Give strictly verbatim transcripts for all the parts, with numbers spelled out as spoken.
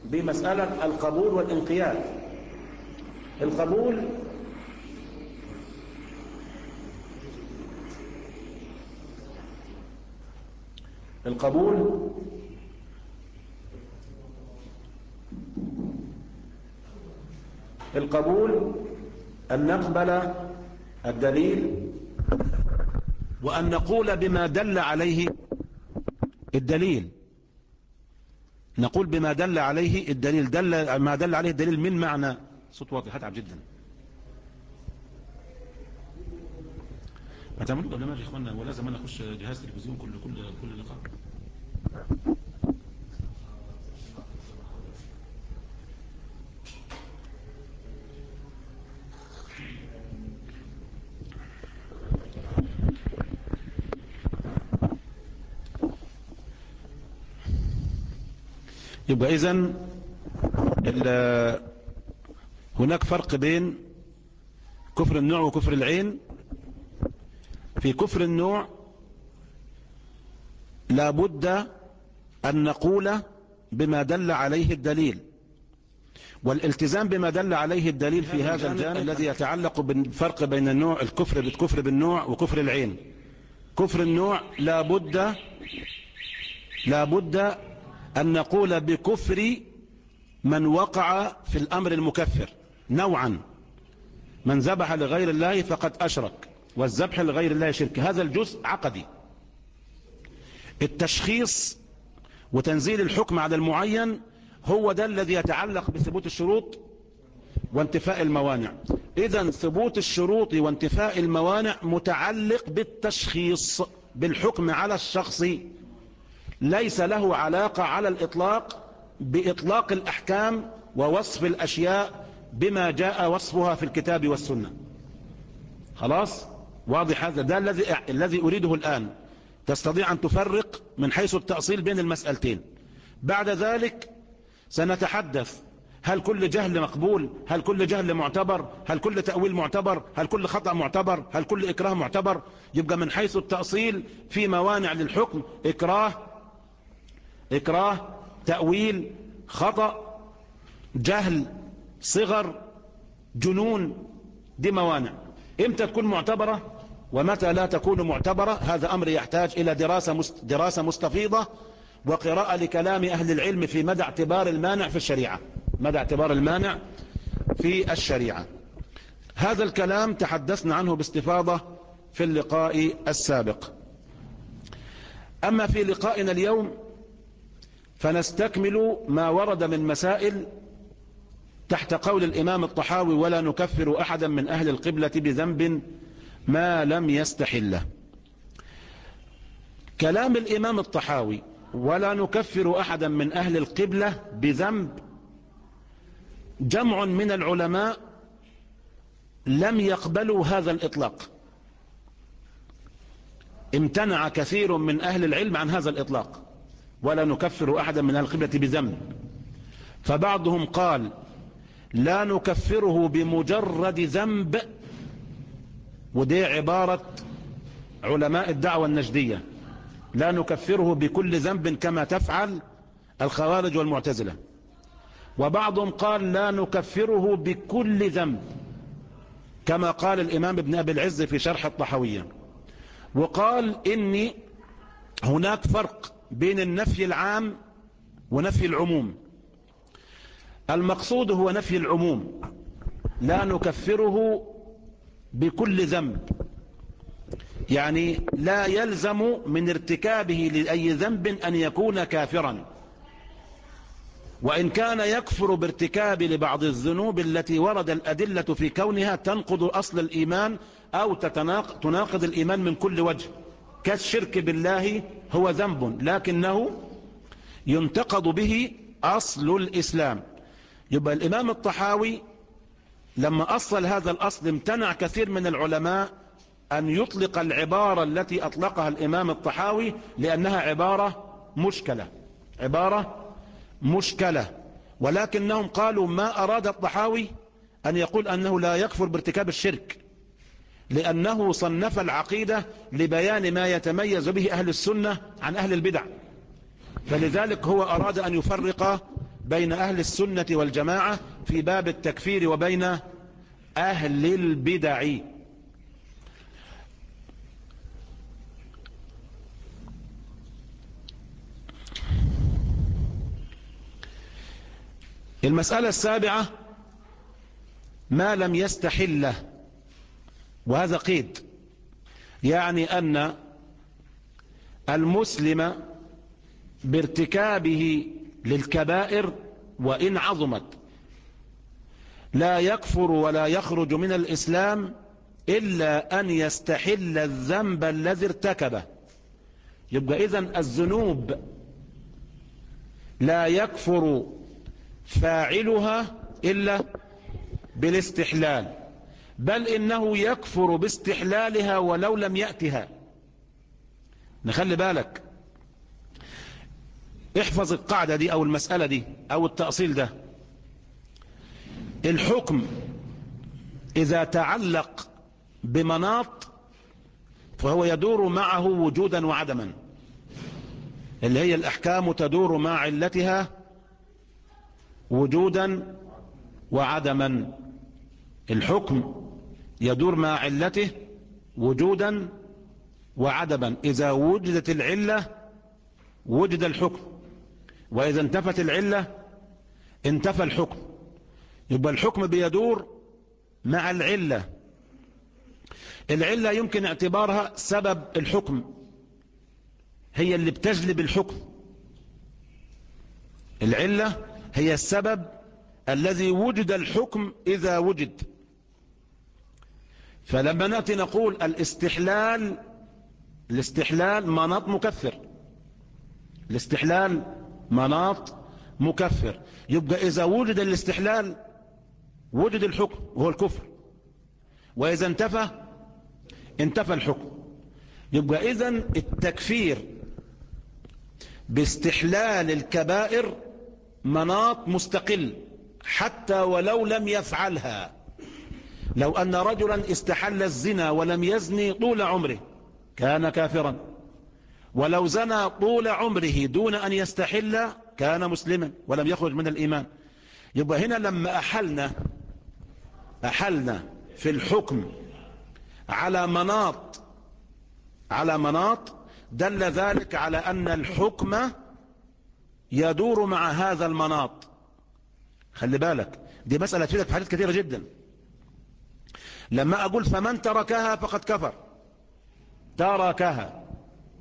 بمسألة القبول والانقياد. القبول القبول القبول أن نقبل الدليل وأن نقول بما دل عليه الدليل. نقول بما دل عليه الدليل، دل ما دل عليه الدليل من معنى. صوت واضح، هتعب جدا. ما تعملوا قبل ما يا اخوانا، ولازم انا اخش جهاز تلفزيون كل كل كل لقاء. يبقى إذن هناك فرق بين كفر النوع وكفر العين. في كفر النوع لابد أن نقول بما دل عليه الدليل، والالتزام بما دل عليه الدليل في هذا الجانب الذي يتعلق بالفرق بين النوع الكفر بالكفر بالنوع وكفر العين. كفر النوع لابد لابد أن نقول بكفر من وقع في الأمر المكفر نوعا. من ذبح لغير الله فقد أشرك، والذبح لغير الله شرك. هذا الجزء عقدي. التشخيص وتنزيل الحكم على المعين هو ده الذي يتعلق بثبوت الشروط وانتفاء الموانع. إذن ثبوت الشروط وانتفاء الموانع متعلق بالتشخيص، بالحكم على الشخص، ليس له علاقة على الإطلاق بإطلاق الأحكام ووصف الأشياء بما جاء وصفها في الكتاب والسنة. خلاص واضح هذا؟ ده الذي الذي أريده الآن. تستطيع أن تفرق من حيث التأصيل بين المسألتين. بعد ذلك سنتحدث هل كل جهل مقبول، هل كل جهل معتبر، هل كل تأويل معتبر، هل كل خطأ معتبر، هل كل إكراه معتبر. يبقى من حيث التأصيل في موانع للحكم: إكراه إكراه تأويل، خطأ، جهل، صغر، جنون. دي موانع. امتى تكون معتبرة ومتى لا تكون معتبرة؟ هذا أمر يحتاج إلى دراسة دراسة مستفيضة وقراءة لكلام أهل العلم في مدى اعتبار المانع في الشريعة. مدى اعتبار المانع في الشريعة. هذا الكلام تحدثنا عنه باستفاضة في اللقاء السابق. أما في لقائنا اليوم فنستكمل ما ورد من مسائل تحت قول الإمام الطحاوي: ولا نكفر أحدا من أهل القبلة بذنب ما لم يستحله. كلام الإمام الطحاوي ولا نكفر أحدا من أهل القبلة بذنب، جمع من العلماء لم يقبلوا هذا الإطلاق. امتنع كثير من أهل العلم عن هذا الإطلاق: ولا نكفر أحدا من أهل القبلة بذنب. فبعضهم قال: لا نكفره بمجرد ذنب، ودي عبارة علماء الدعوة النجدية، لا نكفره بكل ذنب كما تفعل الخوارج والمعتزلة. وبعضهم قال: لا نكفره بكل ذنب كما قال الإمام ابن أبي العز في شرح الطحاوية. وقال إن هناك فرق بين النفي العام ونفي العموم. المقصود هو نفي العموم، لا نكفره بكل ذنب، يعني لا يلزم من ارتكابه لأي ذنب أن يكون كافرا، وإن كان يكفر بارتكاب لبعض الذنوب التي ورد الأدلة في كونها تنقض أصل الإيمان أو تناقض الإيمان من كل وجه، كالشرك بالله. هو ذنب لكنه ينتقض به أصل الإسلام. يبقى الإمام الطحاوي لما أصل هذا الأصل امتنع كثير من العلماء أن يطلق العبارة التي أطلقها الإمام الطحاوي، لأنها عبارة مشكلة عبارة مشكلة ولكنهم قالوا: ما أراد الطحاوي أن يقول أنه لا يكفر بارتكاب الشرك، لأنه صنف العقيدة لبيان ما يتميز به أهل السنة عن أهل البدع، فلذلك هو أراد أن يفرق بين أهل السنة والجماعة في باب التكفير وبين أهل البدع. المسألة السابعة ما لم يستحله، وهذا قيد، يعني أن المسلم بارتكابه للكبائر وإن عظمت لا يكفر ولا يخرج من الإسلام إلا أن يستحل الذنب الذي ارتكبه. يبقى إذن الذنوب لا يكفر فاعلها إلا بالاستحلال، بل إنه يكفر باستحلالها ولو لم يأتها. نخلي بالك، احفظ القاعدة دي أو المسألة دي أو التأصيل ده. الحكم إذا تعلق بمناط فهو يدور معه وجودا وعدما، اللي هي الأحكام تدور مع علتها وجودا وعدما. الحكم يدور مع علته وجودا وعدما، إذا وجدت العلة وجد الحكم، وإذا انتفت العلة انتفى الحكم. يبقى الحكم بيدور مع العلة. العلة يمكن اعتبارها سبب الحكم، هي اللي بتجلب الحكم. العلة هي السبب الذي وجد الحكم إذا وجد. فلما نأتي نقول الاستحلال، الاستحلال مناط مكفر، الاستحلال مناط مكفر. يبقى إذا وجد الاستحلال وجد الحكم وهو الكفر، وإذا انتفى انتفى الحكم. يبقى إذن التكفير باستحلال الكبائر مناط مستقل حتى ولو لم يفعلها. لو أن رجلا استحل الزنا ولم يزني طول عمره كان كافرا، ولو زنى طول عمره دون أن يستحل كان مسلما ولم يخرج من الإيمان. يبقى هنا لما أحلنا أحلنا في الحكم على مناط على مناط دل ذلك على أن الحكم يدور مع هذا المناط. خلي بالك، دي مسألة تفيدك في حاجات كثيرة جدا. لما أقول فمن تركها فقد كفر، تركها،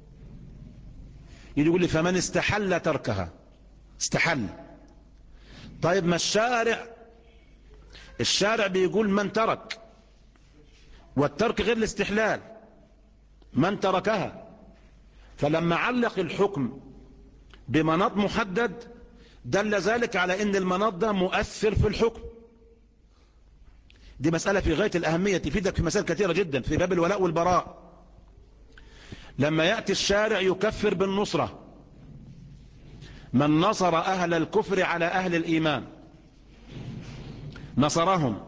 يقول لي فمن استحل تركها، استحل. طيب ما الشارع الشارع بيقول من ترك، والترك غير الاستحلال، من تركها. فلما علق الحكم بمناط محدد دل ذلك على ان المناط ده مؤثر في الحكم. دي مسألة في غاية الأهمية، تفيدك في مسائل كثيرة جدا في باب الولاء والبراء. لما يأتي الشارع يكفر بالنصرة، من نصر أهل الكفر على أهل الإيمان نصرهم،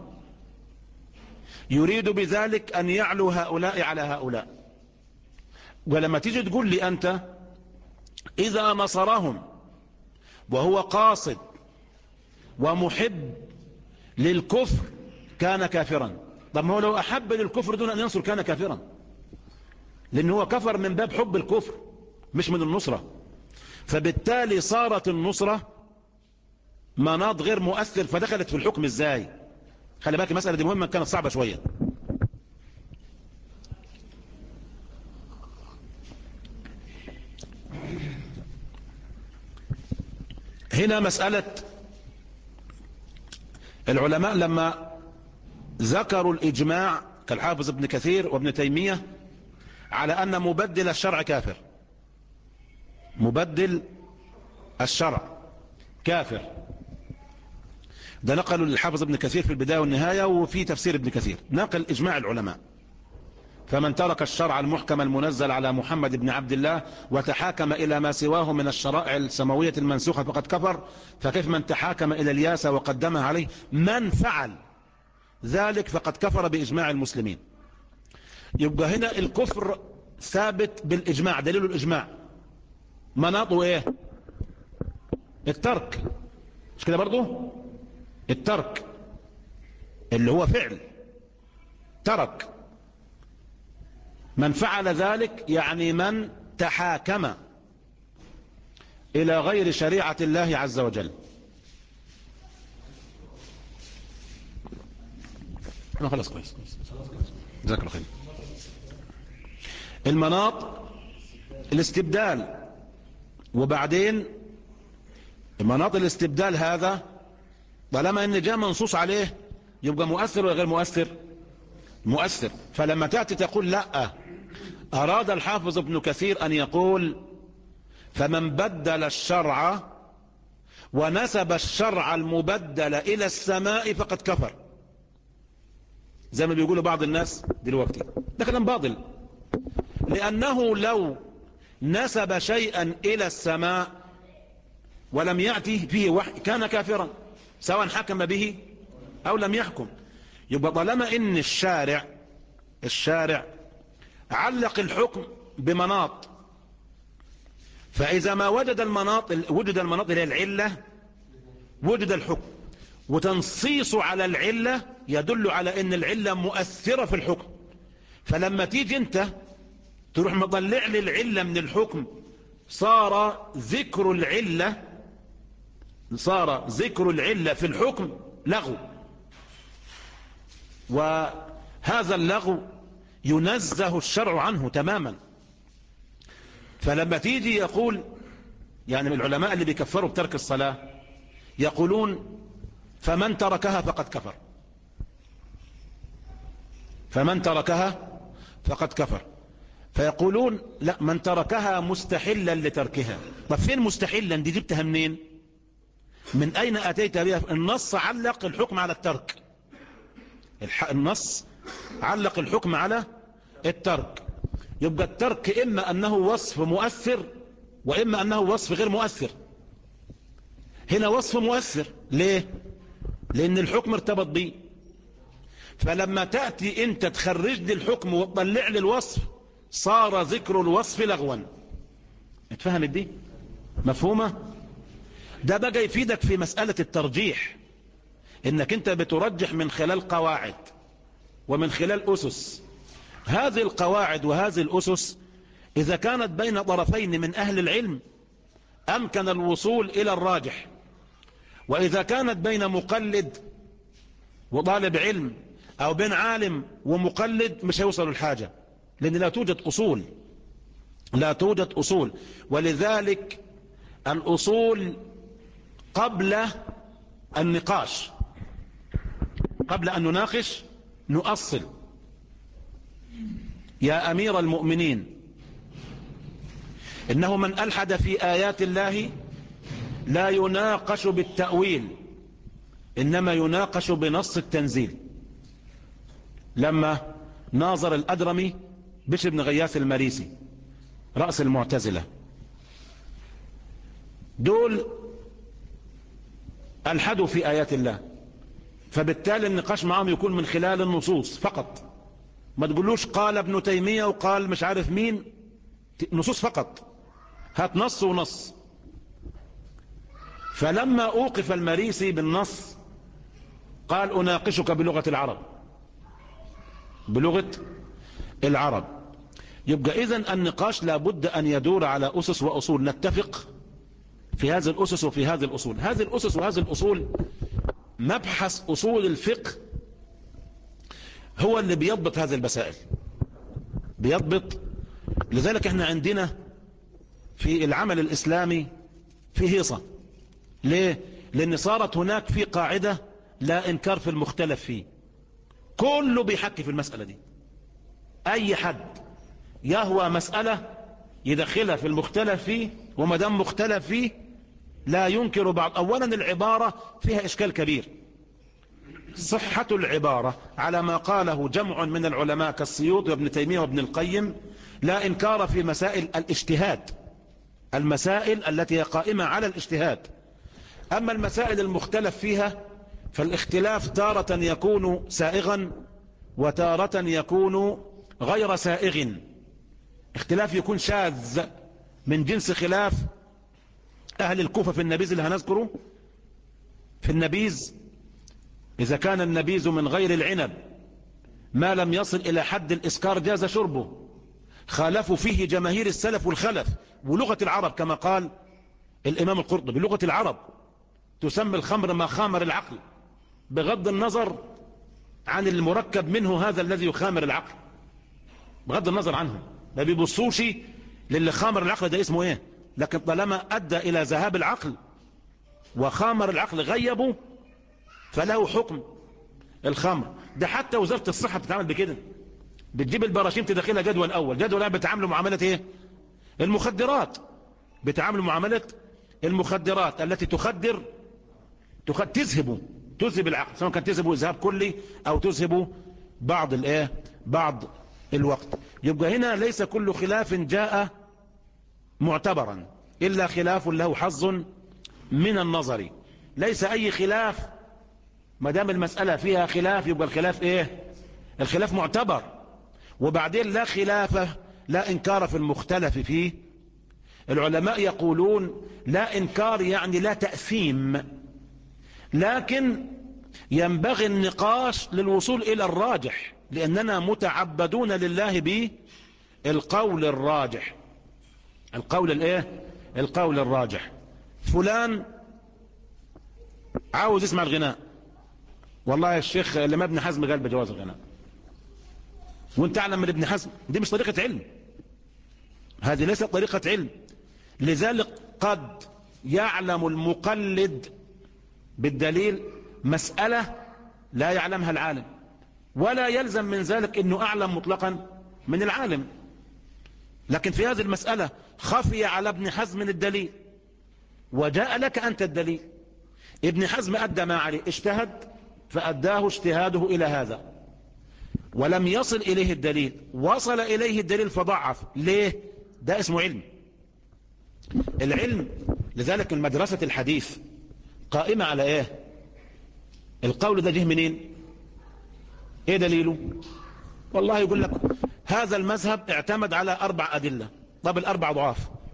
يريد بذلك أن يعلو هؤلاء على هؤلاء. ولما تيجي تقول لي أنت إذا نصرهم وهو قاصد ومحب للكفر كان كافرا. طب ما هو لو أحب للكفر دون أن ينصر كان كافرا، لأنه هو كفر من باب حب الكفر مش من النصرة. فبالتالي صارت النصرة مناط غير مؤثر، فدخلت في الحكم ازاي؟ خلي بالك المسألة دي مهمة، كانت صعبة شوية. هنا مسألة العلماء لما ذكروا الإجماع كالحافظ ابن كثير وابن تيمية على أن مبدل الشرع كافر، مبدل الشرع كافر، ده نقلوا للحافظ ابن كثير في البداية والنهاية، وفي تفسير ابن كثير نقل إجماع العلماء. فمن ترك الشرع المحكم المنزل على محمد بن عبد الله وتحاكم إلى ما سواه من الشرائع السماوية المنسوخة فقد كفر، فكيف من تحاكم إلى الياسة وقدمها عليه؟ من فعل ذلك فقد كفر بإجماع المسلمين. يبقى هنا الكفر ثابت بالإجماع، دليل الإجماع مناطه إيه؟ الترك. مش كده برضو؟ الترك اللي هو فعل ترك. من فعل ذلك يعني من تحاكم إلى غير شريعة الله عز وجل. أنا خلاص كويس جزاك الله خير. المناط الاستبدال، وبعدين مناط الاستبدال هذا طالما ان جاء منصوص عليه يبقى مؤثر ولا غير مؤثر؟ مؤثر. فلما تأتي تقول لا، أراد الحافظ ابن كثير أن يقول فمن بدل الشرع ونسب الشرع المبدل إلى السماء فقد كفر، زي ما بيقولوا بعض الناس دلوقتي. ده كلام باطل، لأنه لو نسب شيئا إلى السماء ولم يأتي فيه وحي كان كافرا سواء حكم به أو لم يحكم. يبقى طالما إن الشارع الشارع علق الحكم بمناط، فإذا ما وجد المناط وجد المناط اللي هي العلة وجد الحكم، وتنصيص على العلة يدل على ان العلة مؤثرة في الحكم. فلما تيجي انت تروح مطلع لي العلة من الحكم، صار ذكر العلة صار ذكر العلة في الحكم لغو، وهذا اللغو ينزه الشرع عنه تماما. فلما تيجي يقول يعني من العلماء اللي بيكفروا بترك الصلاة يقولون فمن تركها فقد كفر، فمن تركها فقد كفر. فيقولون لا، من تركها مستحلا لتركها. طب فين مستحلا دي جبتها منين؟ من أين أتيت بها؟ النص علق الحكم على الترك، النص علق الحكم على الترك. يبقى الترك إما أنه وصف مؤثر وإما أنه وصف غير مؤثر. هنا وصف مؤثر، ليه؟ لأن الحكم ارتبط به. فلما تأتي أنت تخرج لي الحكم وتطلع لي الوصف صار ذكر الوصف لغوا. اتفهمت دي؟ مفهومة؟ ده بقى يفيدك في مسألة الترجيح، انك انت بترجح من خلال قواعد ومن خلال أسس. هذه القواعد وهذه الأسس إذا كانت بين طرفين من أهل العلم أمكن الوصول إلى الراجح، وإذا كانت بين مقلد وطالب علم أو بين عالم ومقلد مش هيوصل الحاجة، لأن لا توجد أصول لا توجد أصول. ولذلك الأصول قبل النقاش، قبل أن نناقش نؤصل. يا أمير المؤمنين، إنه من ألحد في آيات الله لا يناقش بالتأويل، إنما يناقش بنص التنزيل. لما ناظر الأدرمي بشر بن غياث المريسي رأس المعتزلة، دول ألحدوا في آيات الله، فبالتالي النقاش معهم يكون من خلال النصوص فقط. ما تقولوش قال ابن تيمية وقال مش عارف مين، نصوص فقط، هات نص ونص. فلما أوقف المريسي بالنص قال أناقشك بلغة العرب، بلغة العرب. يبقى إذن النقاش لابد أن يدور على أسس وأصول، نتفق في هذه الأسس وفي هذه الأصول. هذه الأسس وهذه الأصول مبحث أصول الفقه هو اللي بيضبط هذه المسائل، بيضبط. لذلك احنا عندنا في العمل الإسلامي في هيصة. ليه؟ لأن صارت هناك في قاعدة لا إنكار في المختلف فيه، كله بيحكي في المسألة دي. أي حد يهوى مسألة يدخلها في المختلف فيه، وما دام مختلف فيه لا ينكر بعض. أولا العبارة فيها إشكال كبير، صحة العبارة على ما قاله جمع من العلماء كالسيوطي وابن تيمية وابن القيم، لا إنكار في مسائل الاجتهاد، المسائل التي هي قائمة على الاجتهاد. أما المسائل المختلف فيها فالاختلاف تارة يكون سائغا وتارة يكون غير سائغ. اختلاف يكون شاذ من جنس خلاف أهل الكوفة في النبيذ اللي هنذكره، في النبيذ إذا كان النبيذ من غير العنب ما لم يصل إلى حد الإسكار جاز شربه. خالفوا فيه جماهير السلف والخلف. ولغة العرب كما قال الإمام القرطبي لغة العرب تسمى الخمر ما خامر العقل، بغض النظر عن المركب منه هذا الذي يخامر العقل، بغض النظر عنه، ما بيبصوش للي خامر العقل ده اسمه ايه، لكن طالما أدى إلى ذهاب العقل وخامر العقل غيبه فله حكم الخمر ده. حتى وزارة الصحة بتتعامل بكده، بتجيب البراشيم تدخلها جدول أول، جدول بتعاملوا معاملة ايه؟ المخدرات، بتعاملوا معاملة المخدرات التي تخدر تخد تذهب تذهب العقل، سواء كان تذهب ذهاب كلي أو تذهب بعض الايه بعض الوقت. يبقى هنا ليس كل خلاف جاء معتبرا إلا خلاف له حظ من النظر. ليس أي خلاف ما دام المسألة فيها خلاف يبقى الخلاف ايه؟ الخلاف معتبر. وبعدين لا خلاف لا إنكار في المختلف فيه. العلماء يقولون لا إنكار يعني لا تأثيم، لكن ينبغي النقاش للوصول إلى الراجح، لأننا متعبدون لله بالقول الراجح. القول الايه؟ القول الراجح. فلان عاوز يسمع الغناء، والله يا الشيخ لما ابن حزم قال بجواز الغناء، وانت تعلم من ابن حزم دي مش طريقة علم، هذه ليست طريقة علم. لذلك قد يعلم المقلد بالدليل مسألة لا يعلمها العالم، ولا يلزم من ذلك انه اعلم مطلقا من العالم، لكن في هذه المسألة خفي على ابن حزم الدليل وجاء لك انت الدليل. ابن حزم ادى ما عليه، اجتهد فأداه اجتهاده إلى هذا ولم يصل إليه الدليل، وصل إليه الدليل فضعف. ليه؟ ده اسمه علم. العلم لذلك المدرسة الحديث قائمة على ايه؟ القول ده جه منين؟ ايه دليله؟ والله يقول لك هذا المذهب اعتمد على اربع ادلة. طب الاربع ضعاف،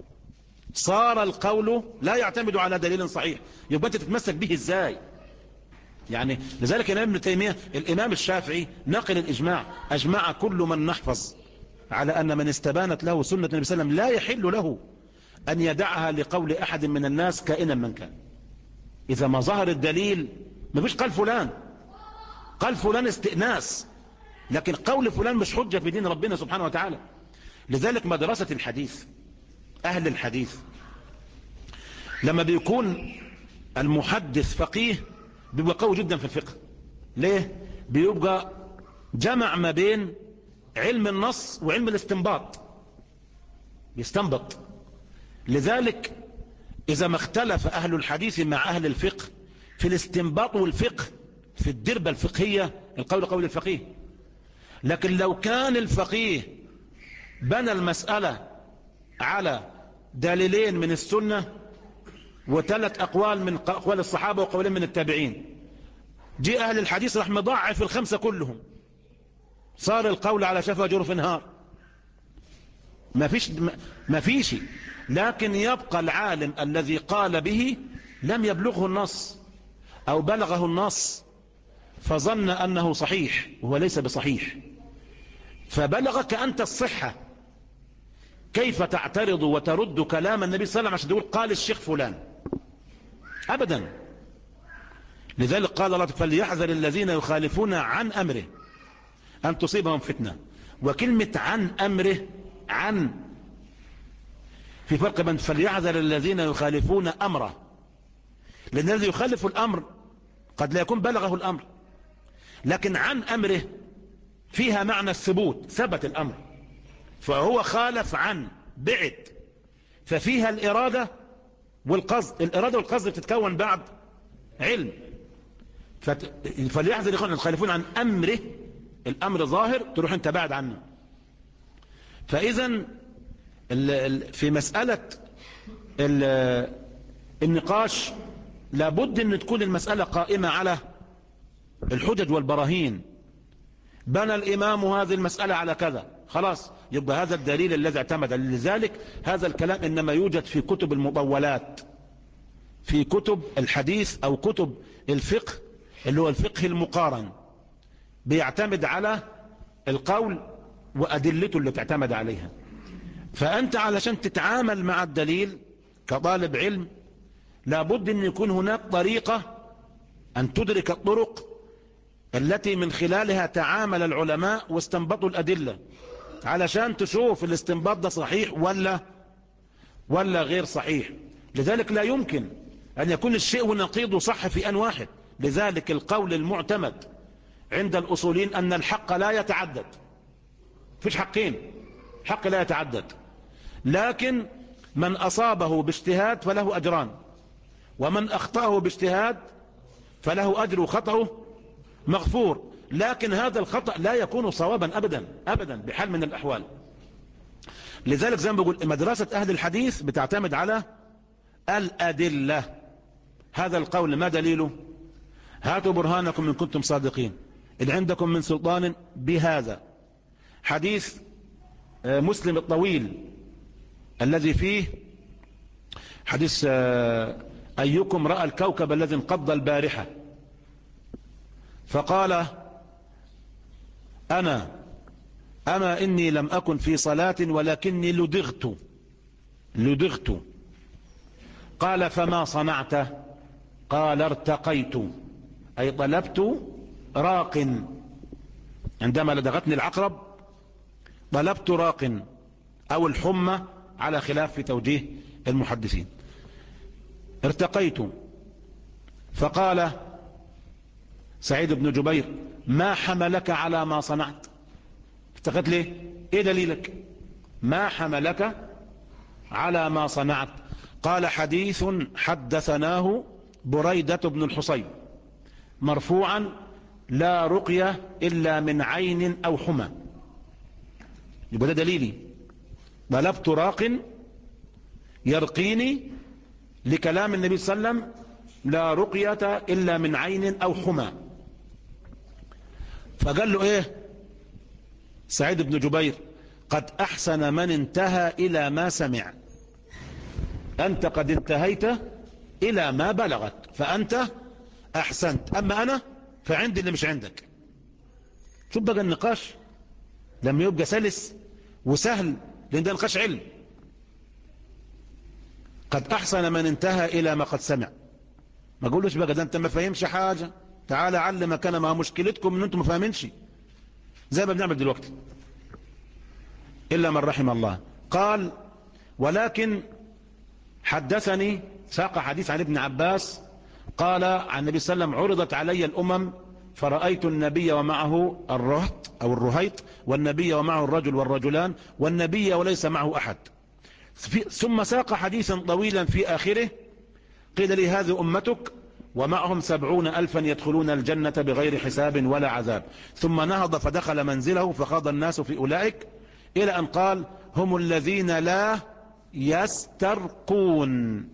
صار القول لا يعتمد على دليل صحيح، يبقى انت تتمسك به ازاي؟ يعني لذلك الامام ابن تيمية الامام الشافعي نقل الاجماع، اجمع كل من نحفظ على ان من استبانت له سنة النبي صلى الله عليه وسلم لا يحل له ان يدعها لقول احد من الناس كائنا من كان. اذا ما ظهر الدليل ما فيش قال فلان، قال فلان استئناس، لكن قول فلان مش حجة في دين ربنا سبحانه وتعالى. لذلك مدرسة الحديث، اهل الحديث لما بيكون المحدث فقيه بيبقى قوي جدا في الفقه. ليه؟ بيبقى جمع ما بين علم النص وعلم الاستنباط، بيستنبط. لذلك اذا ما اختلف اهل الحديث مع اهل الفقه في الاستنباط والفقه في الدربة الفقهية، القول قول الفقيه. لكن لو كان الفقيه بنى المسألة على دليلين من السنة وثلاث أقوال من أقوال الصحابة وقولين من التابعين، جاء أهل الحديث راح مضاعف الخمسة كلهم، صار القول على شفا جرف نهار. ما فيش ما فيش لكن يبقى العالم الذي قال به لم يبلغه النص أو بلغه النص فظن أنه صحيح وهو ليس بصحيح، فبلغك أنت الصحة، كيف تعترض وترد كلام النبي صلى الله عليه وسلم عشان تقول قال الشيخ فلان؟ أبدا. لذلك قال الله فليحذر الذين يخالفون عن أمره أن تصيبهم فتنة. وكلمة عن أمره، عن في فرق بين فليحذر الذين يخالفون أمره، لأن الذي يخالف الأمر قد لا يكون بلغه الأمر، لكن عن أمره فيها معنى الثبوت، ثبت الأمر، فهو خالف عن بعد، ففيها الإرادة والقصد. الإرادة والقصد بتتكون بعد علم. فليحذر يكون يخالفون عن أمره، الأمر ظاهر تروح انت بعد عنه. فإذا في مسألة النقاش لابد ان تكون المسألة قائمة على الحجج والبراهين. بنى الإمام هذه المسألة على كذا، خلاص يبقى هذا الدليل الذي اعتمد. لذلك هذا الكلام إنما يوجد في كتب المطولات، في كتب الحديث أو كتب الفقه اللي هو الفقه المقارن، بيعتمد على القول وأدلته اللي تعتمد عليها. فأنت علشان تتعامل مع الدليل كطالب علم لابد أن يكون هناك طريقة أن تدرك الطرق التي من خلالها تعامل العلماء واستنبطوا الأدلة، علشان تشوف الاستنباط ده صحيح ولا ولا غير صحيح. لذلك لا يمكن أن يكون الشيء ونقيضه صح في آن واحد. لذلك القول المعتمد عند الأصولين أن الحق لا يتعدد، فيش حقين، حق لا يتعدد، لكن من أصابه باجتهاد فله أجران، ومن أخطأه باجتهاد فله أجر وخطأه مغفور. لكن هذا الخطأ لا يكون صوابا أبدا أبدا بحال من الأحوال. لذلك زي ما بقول مدرسة أهل الحديث بتعتمد على الأدلة. هذا القول ما دليله؟ هاتوا برهانكم إن كنتم صادقين، إن عندكم من سلطان بهذا. حديث مسلم الطويل الذي فيه حديث أيكم رأى الكوكب الذي انقض البارحة فقال أنا أما إني لم أكن في صلاة ولكني لدغت لدغت قال فما صنعت؟ قال ارتقيت، أي طلبت راق، عندما لدغتني العقرب طلبت راق أو الحمى على خلاف في توجيه المحدثين. ارتقيت. فقال سعيد بن جبير ما حملك على ما صنعت؟ ارتقيت ليه؟ ايه دليلك؟ ما حملك على ما صنعت؟ قال حديث حدثناه بريدة بن الحصيب مرفوعا لا رقية إلا من عين أو حمى. يبقى ده دليلي، طلبت راق يرقيني لكلام النبي صلى الله عليه وسلم لا رقية إلا من عين أو حمى. فقال له ايه سعيد بن جبير قد أحسن من انتهى إلى ما سمع، أنت قد انتهيت إلى ما بلغت فأنت أحسنت، أما أنا فعندي اللي مش عندك. شوف بقى النقاش لما يبقى سلس وسهل، لأن ده نقاش علم. قد أحسن من انتهى إلى ما قد سمع. ما قولوش بقى ده أنت ما فهمش حاجة، تعال علمك أنا، ما مشكلتكم أن أنتم ما فاهمينش زي ما بنعمل دلوقتي إلا من رحم الله. قال ولكن حدثني، ساق حديث عن ابن عباس قال عن النبي صلى الله عليه وسلم عرضت علي الأمم فرأيت النبي ومعه الرهط أو الرهيط، والنبي ومعه الرجل والرجلان، والنبي وليس معه أحد. ثم ساق حديثا طويلا في آخره قيل لي هذه أمتك ومعهم سبعون ألفا يدخلون الجنة بغير حساب ولا عذاب. ثم نهض فدخل منزله فخاض الناس في أولئك إلى أن قال هم الذين لا يسترقون،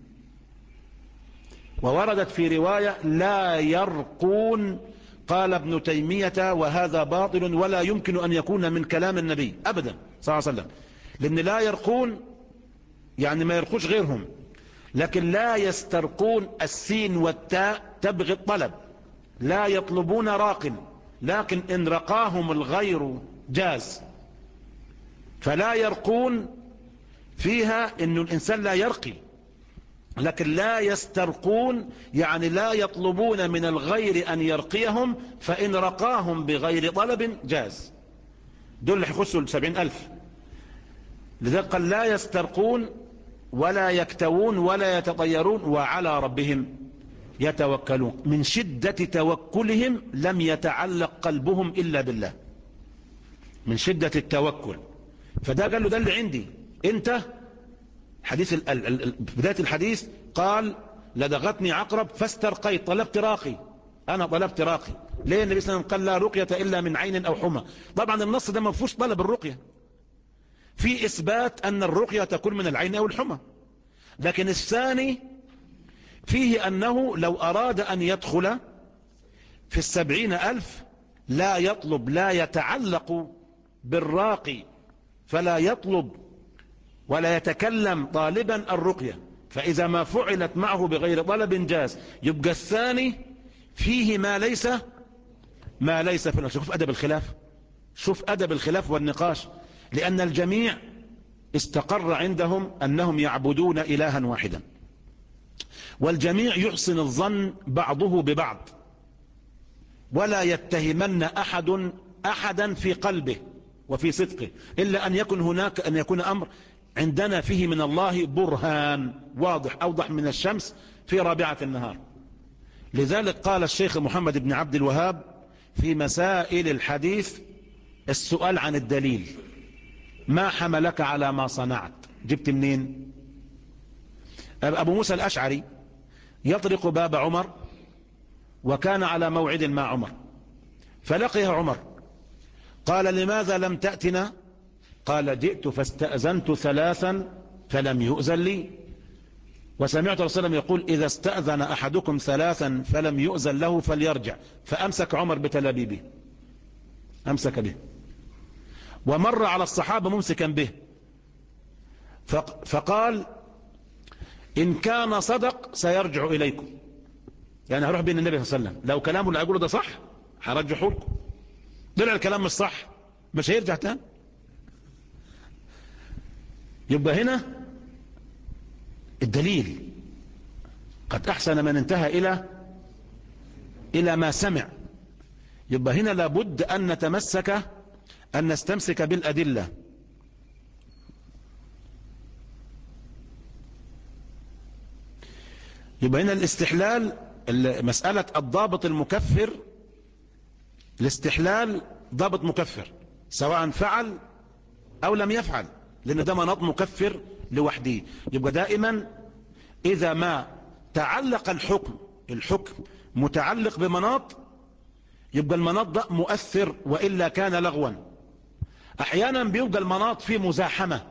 ووردت في رواية لا يرقون. قال ابن تيمية وهذا باطل ولا يمكن أن يكون من كلام النبي أبدا صلى الله عليه وسلم، لأن لا يرقون يعني ما يرقوش غيرهم، لكن لا يسترقون السين والتاء تبغي الطلب، لا يطلبون راق، لكن إن رقاهم الغير جاز. فلا يرقون فيها إن الإنسان لا يرقي، لكن لا يسترقون يعني لا يطلبون من الغير أن يرقيهم، فإن رقاهم بغير طلب جاز. دول اللي يخصوا سبعين ألف. لذلك قال لا يسترقون ولا يكتوون ولا يتطيرون وعلى ربهم يتوكلون. من شدة توكلهم لم يتعلق قلبهم إلا بالله، من شدة التوكل. فده قال له ده اللي عندي انت. حديث ال ال ال بداية الحديث قال لدغتني عقرب فاسترقيت، طلبت راقي، انا طلبت راقي. ليه النبي صلى الله عليه وسلم قال لا رقية الا من عين او حمى؟ طبعا النص ده ما فيهوش طلب الرقية، في اثبات ان الرقية تكون من العين او الحمى، لكن الثاني فيه انه لو اراد ان يدخل في السبعين الف لا يطلب، لا يتعلق بالراقي، فلا يطلب ولا يتكلم طالبا الرقية، فإذا ما فعلت معه بغير طلب جاز. يبقى الثاني فيه ما ليس ما ليس في الأصل. شوف أدب الخلاف، شوف أدب الخلاف والنقاش، لأن الجميع استقر عندهم أنهم يعبدون إلها واحدا، والجميع يحسن الظن بعضه ببعض، ولا يتهمن أحد أحدا في قلبه وفي صدقه، إلا أن يكون هناك أن يكون أمر عندنا فيه من الله برهان واضح أوضح من الشمس في رابعة النهار. لذلك قال الشيخ محمد بن عبد الوهاب في مسائل الحديث السؤال عن الدليل: ما حملك على ما صنعت؟ جبت منين؟ أبو موسى الأشعري يطرق باب عمر وكان على موعد مع عمر، فلقيه عمر قال: لماذا لم تأتنا؟ قال: جئت فاستأذنت ثلاثا فلم يؤذن لي، وسمعت رسول الله يقول: إذا استأذن أحدكم ثلاثا فلم يؤذن له فليرجع. فأمسك عمر بتلابيبه، أمسك به، ومر على الصحابة ممسكا به، فقال: إن كان صدق سيرجع إليكم، يعني هروح بين النبي صلى الله عليه وسلم، لو كلامه اللي أقوله ده صح هرجحه لكم، طلع الكلام مش صح مش هيرجع تاني. يبقى هنا الدليل قد أحسن من انتهى إلى إلى ما سمع. يبقى هنا لابد أن نتمسك أن نستمسك بالأدلة. يبقى هنا الاستحلال، مسألة الضابط المكفر، الاستحلال ضابط مكفر سواء فعل أو لم يفعل، لأن ده مناط مكفر لوحده. يبقى دائما إذا ما تعلق الحكم الحكم متعلق بمناط، يبقى المناط ده مؤثر وإلا كان لغوا. أحيانا بيبقى المناط فيه مزاحمة،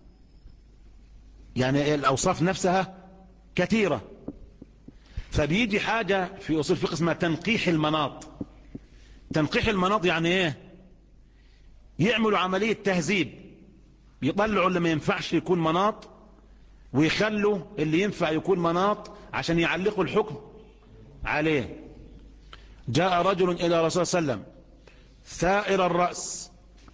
يعني الأوصاف نفسها كثيرة، فبيجي حاجة في أصول الفقه اسمها تنقيح المناط. تنقيح المناط يعني إيه؟ يعملوا عملية تهذيب، يطلعوا اللي ما ينفعش يكون مناط ويخلوا اللي ينفع يكون مناط عشان يعلقوا الحكم عليه. جاء رجل إلى رسول الله صلى الله عليه وسلم ثائر الرأس،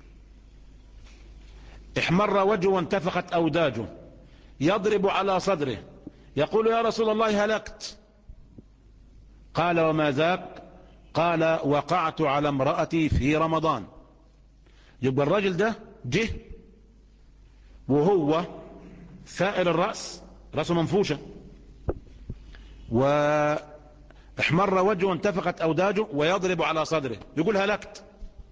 احمر وجهه وانتفخت أوداجه، يضرب على صدره، يقول: يا رسول الله هلكت. قال: وما ذاك؟ قال: وقعت على امرأتي في رمضان. يبقى الراجل ده جه وهو ثائر الرأس، رأسه منفوشة، واحمر وجهه وانتفخت أوداجه ويضرب على صدره، يقول: هلكت.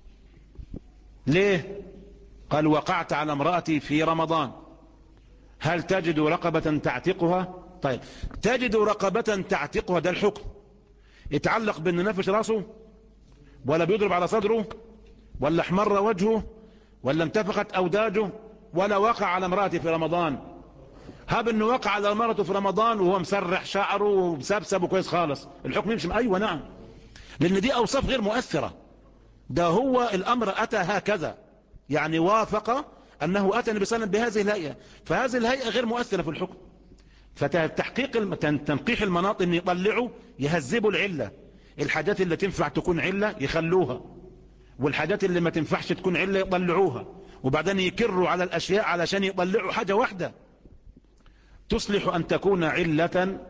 ليه؟ قال: وقعت على امرأتي في رمضان، هل تجد رقبة تعتقها؟ طيب، تجد رقبة تعتقها ده الحكم يتعلق بأنه نفش رأسه، ولا بيضرب على صدره، ولا احمر وجهه، ولا انتفخت أوداجه، ولا وقع على امرأته في رمضان. هاب انه وقع على امرأته في رمضان وهو مسرح شعره ومسبسب وكويس خالص، الحكم يمشي. ايوه نعم، لان دي اوصاف غير مؤثرة، ده هو الامر اتى هكذا، يعني وافق انه اتى النبي صلى الله عليه وسلم بهذه الهيئة، فهذه الهيئة غير مؤثرة في الحكم. فتحقيق تنقيح المناط ان يطلعوا يهذبوا العلة، الحاجات اللي تنفع تكون علة يخلوها، والحاجات اللي ما تنفعش تكون علة يطلعوها، وبعدين يكروا على الاشياء علشان يطلعوا حاجة واحدة تصلح ان تكون علة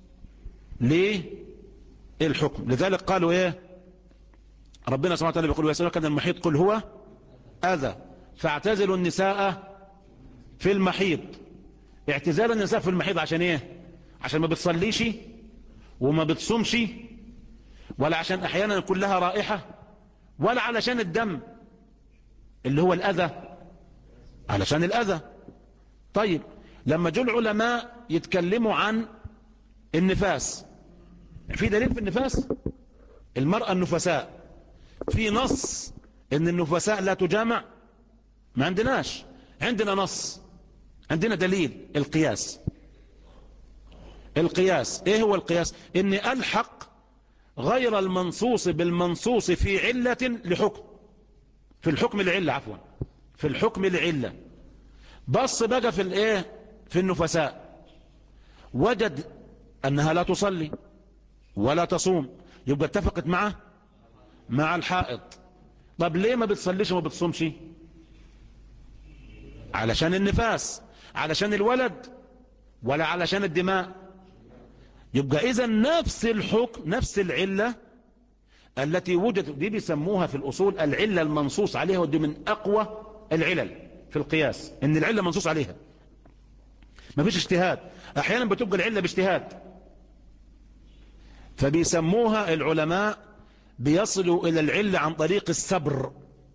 للحكم. لذلك قالوا ايه؟ ربنا سبحانه وتعالى بيقول: ويسألونك عن المحيض قل هو اذى فاعتزلوا النساء في المحيض. اعتزال النساء في المحيض عشان ايه؟ عشان ما بتصليش وما بتصومش، ولا عشان احيانا يكون لها رائحة، ولا علشان الدم اللي هو الاذى، علشان الاذى. طيب، لما جو العلماء يتكلموا عن النفاس، في دليل في النفاس؟ المرأة النفساء في نص ان النفساء لا تجامع؟ ما عندناش. عندنا نص، عندنا دليل، القياس. القياس ايه هو القياس؟ اني الحق غير المنصوص بالمنصوص في علة لحكم، في الحكم العلة، عفوا في الحكم العلة. بص بقى في الايه؟ في النفساء، وجد أنها لا تصلي ولا تصوم، يبقى اتفقت معه مع الحائض. طب ليه ما بتصليش وما بتصومش؟ علشان النفاس، علشان الولد، ولا علشان الدماء؟ يبقى إذا نفس الحكم، نفس العلة التي وجدت دي بيسموها في الأصول العلة المنصوص عليها، ودي من أقوى العلل في القياس، إن العلة منصوص عليها، ما فيش اجتهاد. أحيانا بتبقى العلة باجتهاد، فبيسموها العلماء بيصلوا إلى العلة عن طريق السبر،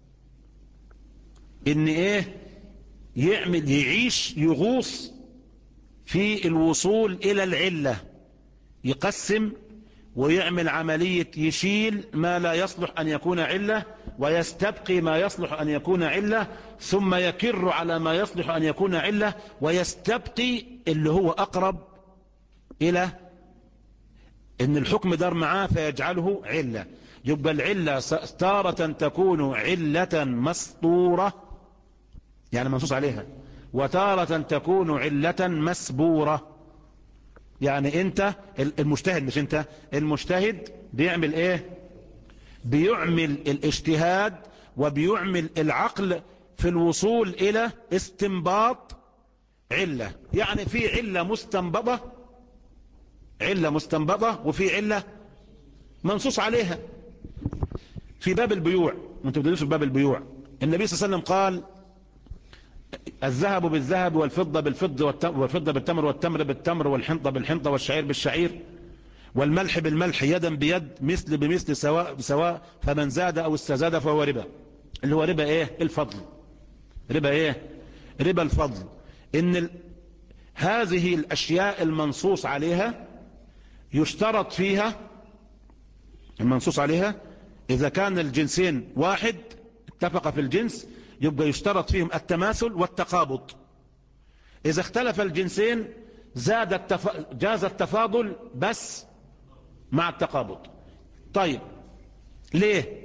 إن إيه يعمل يعيش يغوص في الوصول إلى العلة، يقسم ويعمل عملية، يشيل ما لا يصلح أن يكون علة ويستبقي ما يصلح أن يكون علة، ثم يكر على ما يصلح أن يكون علة ويستبقي اللي هو أقرب إلى إن الحكم دار معاه فيجعله علة. يبقى العلة تارة تكون علة مسطورة يعني منصوص عليها، وتارة تكون علة مسبورة. يعني انت المجتهد، مش انت المجتهد بيعمل ايه؟ بيعمل الاجتهاد وبيعمل العقل في الوصول الى استنباط علة. يعني في علة مستنبطة، علة مستنبطة وفي علة منصوص عليها. في باب البيوع، انتوا بتدرسوا في باب البيوع، النبي صلى الله عليه وسلم قال الذهب بالذهب والفضة بالفضة والفضة بالتمر والتمر بالتمر والحنطة بالحنطة والشعير بالشعير والملح بالملح يدا بيد مثل بمثل سواء بسواء، فمن زاد او استزاد فهو ربا. اللي هو ربا ايه؟ الفضل. ربا ايه؟ ربا الفضل. ان ال... هذه الاشياء المنصوص عليها يشترط فيها، المنصوص عليها اذا كان الجنسين واحد اتفق في الجنس يبقى يشترط فيهم التماثل والتقابض. إذا اختلف الجنسين زاد التف... جاز التفاضل بس مع التقابض. طيب ليه؟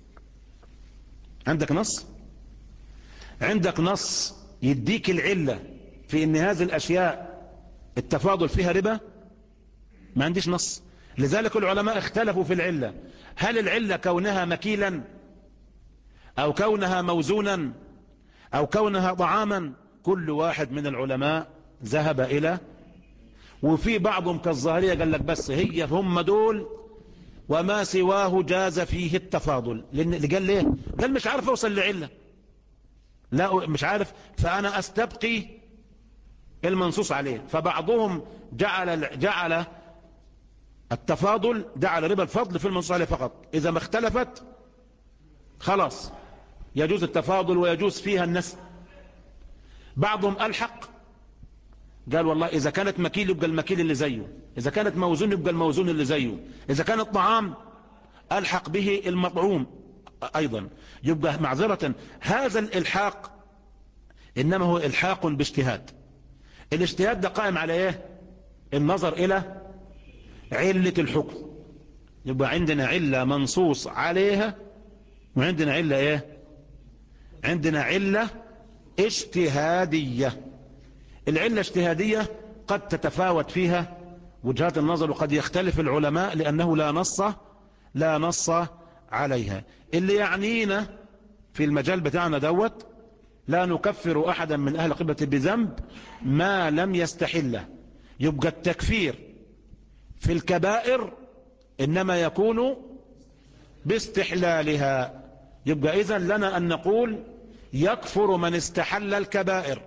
عندك نص؟ عندك نص يديك العلة في ان هذه الاشياء التفاضل فيها ربا؟ ما عنديش نص. لذلك العلماء اختلفوا في العلة، هل العلة كونها مكيلا او كونها موزونا او كونها طعاما؟ كل واحد من العلماء ذهب الى، وفي بعضهم كالظاهرية قال لك بس هي هم دول وما سواه جاز فيه التفاضل. لان اللي قال ليه؟ قال مش عارف اوصل لعلة، لا مش عارف، فانا استبقي المنصوص عليه. فبعضهم جعل جعل التفاضل، جعل ربا الفضل في المنصوص عليه فقط، اذا ما اختلفت خلاص يجوز التفاضل ويجوز فيها النسب. بعضهم ألحق، قال والله إذا كانت مكيل يبقى المكيل اللي زيه، إذا كانت موزون يبقى الموزون اللي زيه، إذا كانت طعام ألحق به المطعوم أيضا. يبقى معذرة هذا الإلحاق إنما هو إلحاق باجتهاد. الاجتهاد ده قائم على إيه؟ النظر إلى علة الحكم. يبقى عندنا علة منصوص عليها وعندنا علة إيه؟ عندنا علة اجتهادية. العلة اجتهادية قد تتفاوت فيها وجهات النظر وقد يختلف العلماء لأنه لا نص لا نص عليها. اللي يعنينا في المجال بتاعنا دوت لا نكفر أحدا من أهل قبلة بذنب ما لم يستحله. يبقى التكفير في الكبائر إنما يكون باستحلالها. يبقى إذن لنا أن نقول يكفر من استحل الكبائر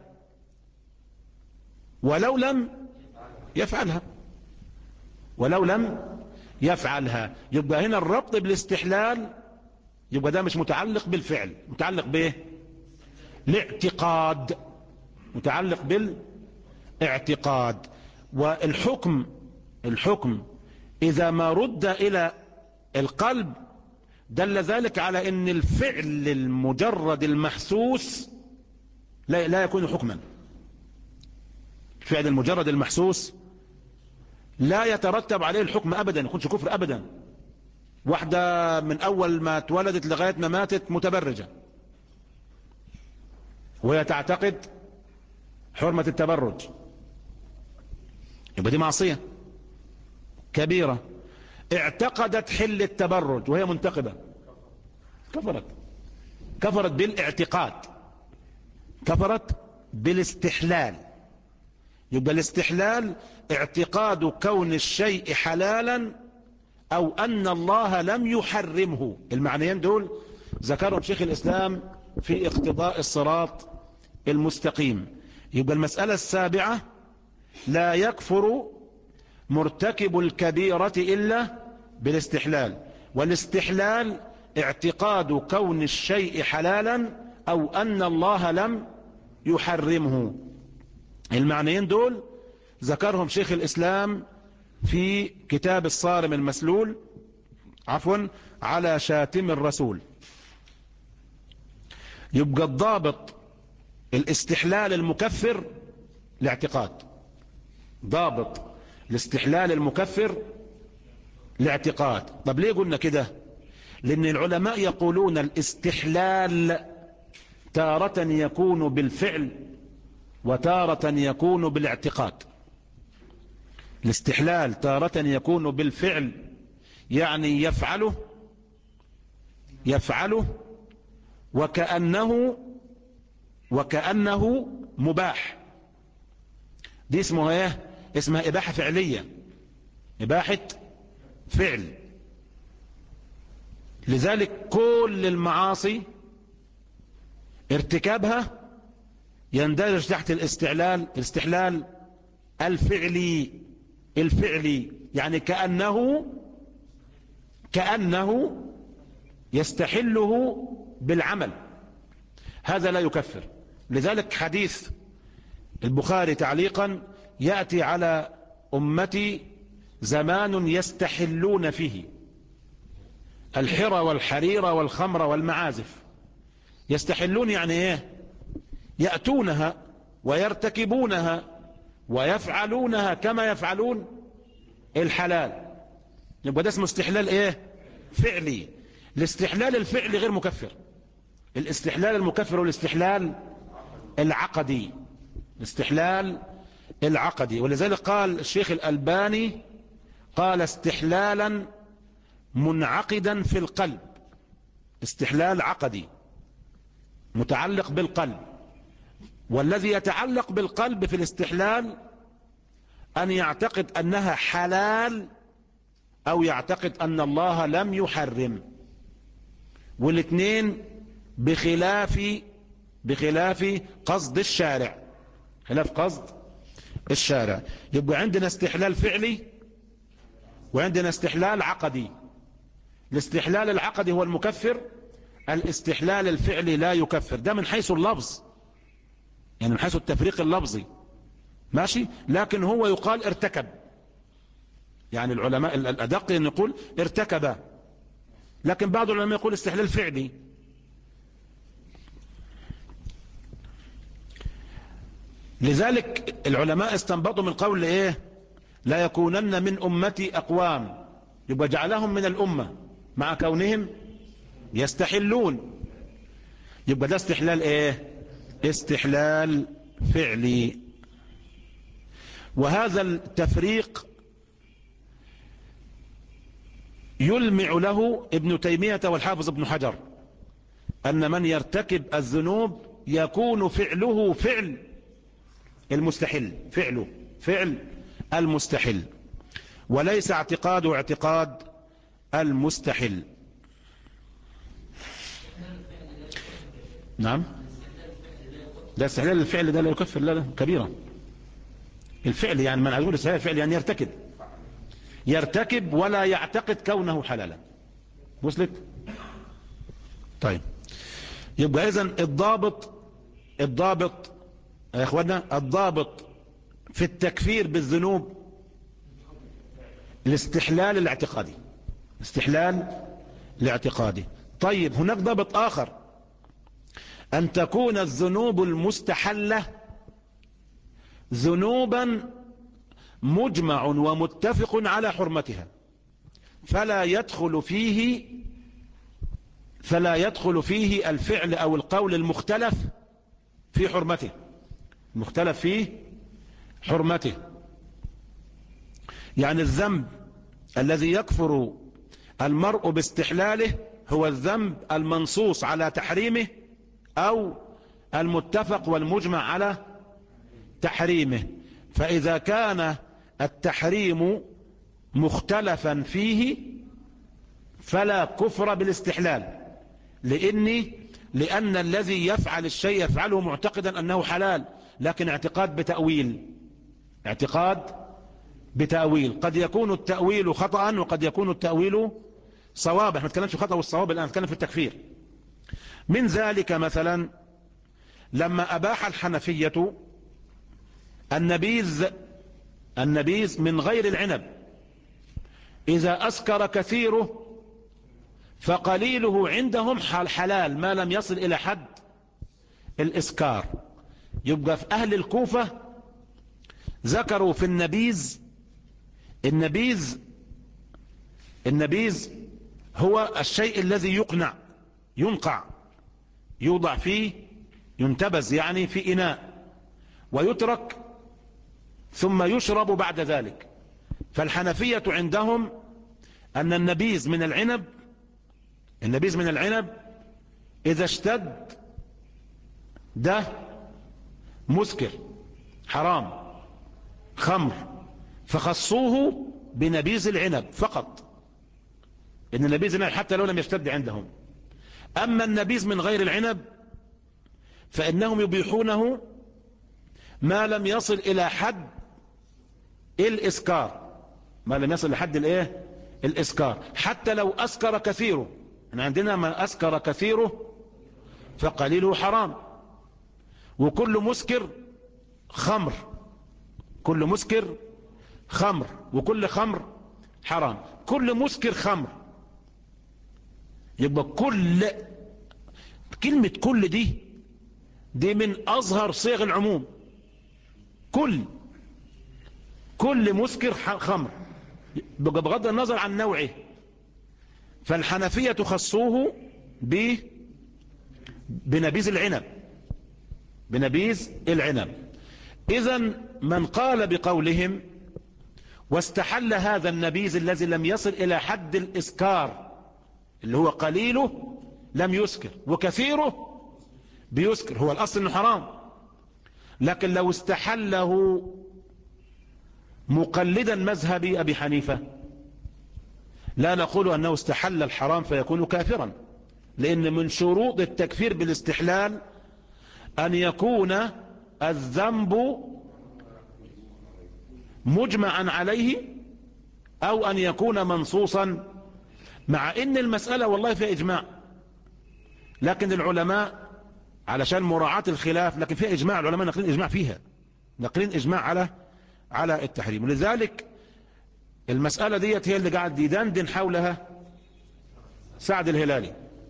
ولو لم يفعلها، ولو لم يفعلها. يبقى هنا الربط بالاستحلال يبقى ده مش متعلق بالفعل، متعلق بايه؟ الاعتقاد، متعلق بالاعتقاد. والحكم الحكم إذا ما رد إلى القلب دل ذلك على ان الفعل المجرد المحسوس لا, لا يكون حكما. الفعل المجرد المحسوس لا يترتب عليه الحكم ابدا، ما يكونش كفر ابدا. واحدة من اول ما اتولدت لغاية ما ماتت متبرجة وهي تعتقد حرمة التبرج، يبقى دي معصية كبيرة. اعتقدت حل التبرج وهي منتقبة، كفرت. كفرت بالاعتقاد، كفرت بالاستحلال. يبقى الاستحلال اعتقاد كون الشيء حلالا او ان الله لم يحرمه. المعنيين دول ذكرهم شيخ الاسلام في اقتضاء الصراط المستقيم. يبقى المسألة السابعة: لا يكفر مرتكب الكبيرة الا بالاستحلال. والاستحلال اعتقاد كون الشيء حلالا او ان الله لم يحرمه. المعنيين دول ذكرهم شيخ الاسلام في كتاب الصارم المسلول، عفوا، على شاتم الرسول. يبقى الضابط الاستحلال المكفر الاعتقاد. ضابط الاستحلال المكفر الاعتقاد. طب ليه قلنا كده؟ لان العلماء يقولون الاستحلال تارة يكون بالفعل وتارة يكون بالاعتقاد. الاستحلال تارة يكون بالفعل، يعني يفعله يفعله وكأنه وكأنه مباح. دي اسمها ايه؟ اسمها اباحة فعلية، اباحة فعل. لذلك كل المعاصي ارتكابها يندرج تحت الاستحلال الاستحلال الفعلي. الفعلي يعني كأنه كأنه يستحله بالعمل، هذا لا يكفر. لذلك حديث البخاري تعليقا: يأتي على أمتي زمان يستحلون فيه الحرى والحرير والخمر والمعازف. يستحلون يعني ايه؟ يأتونها ويرتكبونها ويفعلونها كما يفعلون الحلال. يبقى ده اسمه استحلال ايه؟ فعلي. الاستحلال الفعلي غير مكفر. الاستحلال المكفر والاستحلال العقدي. الاستحلال العقدي. ولذلك قال الشيخ الألباني، قال: استحلالا منعقدا في القلب. استحلال عقدي متعلق بالقلب. والذي يتعلق بالقلب في الاستحلال أن يعتقد أنها حلال أو يعتقد أن الله لم يحرم. والاثنين بخلاف بخلاف قصد الشارع، خلاف قصد الشارع. يبقى عندنا استحلال فعلي وعندنا استحلال عقدي. الاستحلال العقدي هو المكفر، الاستحلال الفعلي لا يكفر. ده من حيث اللفظ، يعني من حيث التفريق اللفظي ماشي، لكن هو يقال ارتكب. يعني العلماء الأدق نقول ارتكب، لكن بعض العلماء يقول استحلال فعلي. لذلك العلماء استنبطوا من قول ايه؟ لا يكونن من أمتي أقوام. يبقى جعلهم من الأمة مع كونهم يستحلون. يبقى ده استحلال ايه؟ استحلال فعلي. وهذا التفريق يلمع له ابن تيمية والحافظ ابن حجر، أن من يرتكب الذنوب يكون فعله فعل المستحل، فعله فعل المستحل، وليس اعتقاده اعتقاد المستحل. نعم، ده استحلال الفعل ده لا يكفر، لا لا كبيرة. الفعل يعني من أقول استحلال الفعل يعني يرتكب يرتكب ولا يعتقد كونه حلالا. وصلت؟ طيب، يبقى إذن الضابط الضابط يا اخوانا الضابط في التكفير بالذنوب الاستحلال الاعتقادي. استحلال الاعتقادي. طيب، هناك ضابط آخر: أن تكون الذنوب المستحلة ذنوبا مجمع ومتفق على حرمتها، فلا يدخل فيه فلا يدخل فيه الفعل أو القول المختلف في حرمته، المختلف فيه حرمته. يعني الذنب الذي يكفر المرء باستحلاله هو الذنب المنصوص على تحريمه أو المتفق والمجمع على تحريمه. فإذا كان التحريم مختلفا فيه فلا كفر بالاستحلال، لأني لأن الذي يفعل الشيء يفعله معتقدا أنه حلال، لكن اعتقاد بتأويل، اعتقاد بتأويل. قد يكون التأويل خطأ وقد يكون التأويل صوابا. احنا نتكلمش خطأ والصواب الآن، نتكلم في التكفير. من ذلك مثلا لما أباح الحنفية النبيذ النبيذ من غير العنب إذا أسكر كثيره فقليله عندهم حلال ما لم يصل إلى حد الإسكار. يبقى في أهل الكوفة ذكروا في النبيذ النبيذ النبيذ هو الشيء الذي يقنع ينقع، يوضع فيه، ينتبذ يعني في إناء ويترك ثم يشرب بعد ذلك. فالحنفية عندهم أن النبيذ من العنب النبيذ من العنب إذا اشتد ده مسكر حرام خمر، فخصوه بنبيذ العنب فقط، إن النبيذ العنب حتى لو لم يشتد عندهم. أما النبيذ من غير العنب فإنهم يبيحونه ما لم يصل إلى حد الإسكار، ما لم يصل لحد الإيه؟ الإسكار، حتى لو أسكر كثيره. احنا عندنا ما أسكر كثيره فقليله حرام، وكل مسكر خمر، كل مسكر خمر، وكل خمر حرام، كل مسكر خمر. يبقى كل كلمة كل دي دي من أظهر صيغ العموم. كل كل مسكر خمر بغض النظر عن نوعه. فالحنفية خصوه ب بنبيذ العنب بنبيذ العنب. إذن من قال بقولهم واستحل هذا النبيذ الذي لم يصل إلى حد الإسكار، اللي هو قليله لم يسكر وكثيره بيسكر، هو الأصل إنه حرام، لكن لو استحله مقلدا مذهب أبي حنيفة لا نقول أنه استحل الحرام فيكون كافرا، لأن من شروط التكفير بالاستحلال أن يكون الذنب مجمعا عليه أو أن يكون منصوصا، مع أن المسألة والله فيها إجماع، لكن العلماء علشان مراعاة الخلاف، لكن فيها إجماع، العلماء نقلين إجماع فيها، نقلين إجماع على على التحريم. لذلك المسألة ديت هي اللي قاعد يدندن حولها سعد الهلالي.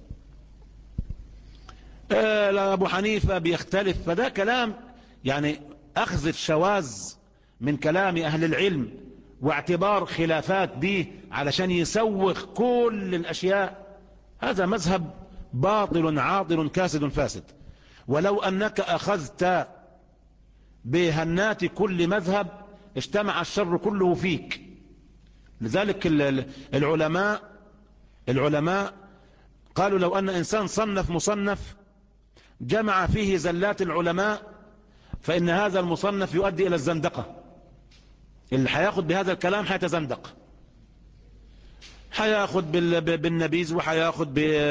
آه أبو حنيفة بيختلف، فده كلام يعني أخذ الشواذ من كلام أهل العلم واعتبار خلافات دي علشان يسوغ كل الأشياء، هذا مذهب باطل عاطل كاسد فاسد. ولو أنك أخذت بهنات كل مذهب اجتمع الشر كله فيك. لذلك العلماء العلماء قالوا لو أن إنسان صنف مصنف جمع فيه زلات العلماء فإن هذا المصنف يؤدي إلى الزندقة. اللي هياخد بهذا الكلام هيتزندق، هياخد بالنبيذ وهياخد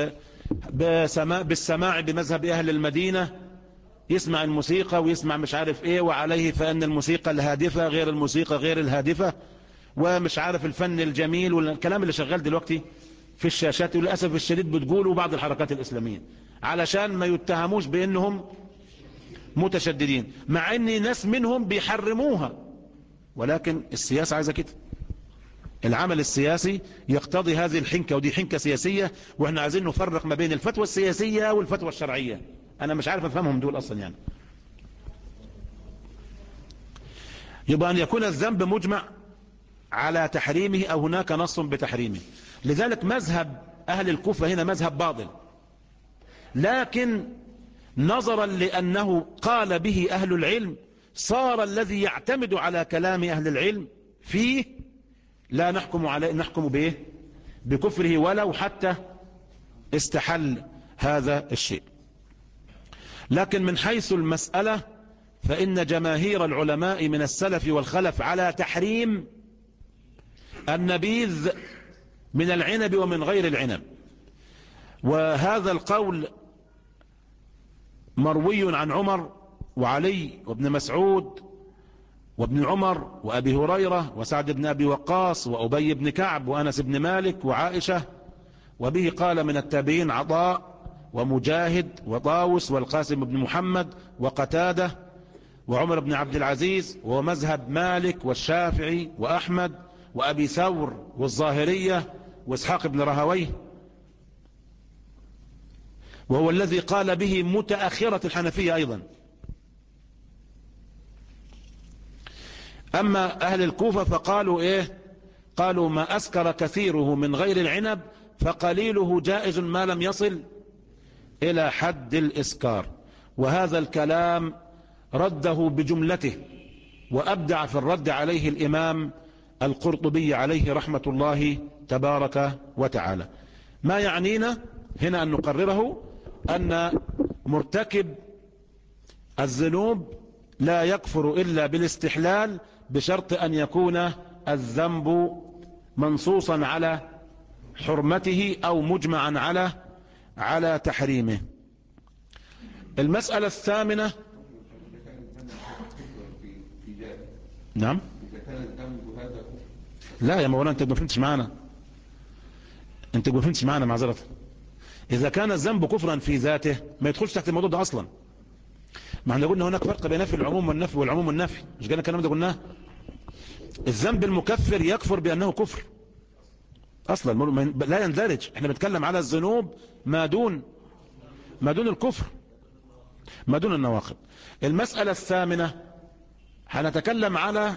بالسماع بمذهب أهل المدينة، يسمع الموسيقى ويسمع مش عارف ايه، وعليه فإن الموسيقى الهادفة غير الموسيقى غير الهادفة، ومش عارف الفن الجميل والكلام اللي شغال دلوقتي في الشاشات وللأسف الشديد بتقولوا بعض الحركات الإسلامية علشان ما يتهموش بأنهم متشددين، مع ان ناس منهم بيحرموها. ولكن السياسة عايزة كده، العمل السياسي يقتضي هذه الحنكة، ودي حنكة سياسية، واحنا عايزين نفرق ما بين الفتوى السياسية والفتوى الشرعية. انا مش عارف افهمهم دول اصلا يعني. يبقى ان يكون الذنب مجمع على تحريمه او هناك نص بتحريمه. لذلك مذهب اهل الكوفة هنا مذهب باطل، لكن نظرا لانه قال به اهل العلم صار الذي يعتمد على كلام اهل العلم فيه لا نحكم عليه، نحكم بايه؟ بكفره ولو حتى استحل هذا الشيء. لكن من حيث المسألة فإن جماهير العلماء من السلف والخلف على تحريم النبيذ من العنب ومن غير العنب. وهذا القول مروي عن عمر وعلي وابن مسعود وابن عمر وأبي هريرة وسعد بن أبي وقاص وأبي بن كعب وأنس بن مالك وعائشة، وبه قال من التابعين عطاء ومجاهد وطاوس والقاسم بن محمد وقتادة وعمر بن عبد العزيز، ومذهب مالك والشافعي وأحمد وأبي ثور والظاهرية وإسحاق بن راهويه، وهو الذي قال به متأخرة الحنفية أيضا. أما أهل الكوفة فقالوا إيه؟ قالوا ما أسكر كثيره من غير العنب فقليله جائز ما لم يصل إلى حد الإسكار. وهذا الكلام رده بجملته، وأبدع في الرد عليه الإمام القرطبي عليه رحمة الله تبارك وتعالى. ما يعنينا هنا أن نقرره أن مرتكب الذنوب لا يكفر إلا بالاستحلال، بشرط أن يكون الذنب منصوصا على حرمته أو مجمعا على على تحريمه. المسألة الثامنة. نعم. لا يا مولانا، انت ما فهمتش معانا، انت ما فهمتش معانا معذرة. اذا كان الذنب كفرا في ذاته ما يدخلش تحت الموضوع ده اصلا. ما احنا قلنا هناك فرق بين نفي العموم والنفي والعموم والنفي، مش قلنا الكلام ده؟ قلناه الذنب المكفر يكفر بانه كفر اصلا، لا يندرج. احنا بنتكلم على الذنوب ما دون ما دون الكفر، ما دون النواقض. المسألة الثامنة هنتكلم على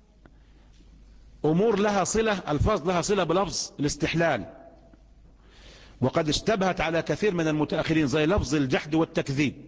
امور لها صلة، الفاظ لها صلة بلفظ الاستحلال، وقد اشتبهت على كثير من المتأخرين، زي لفظ الجحد والتكذيب.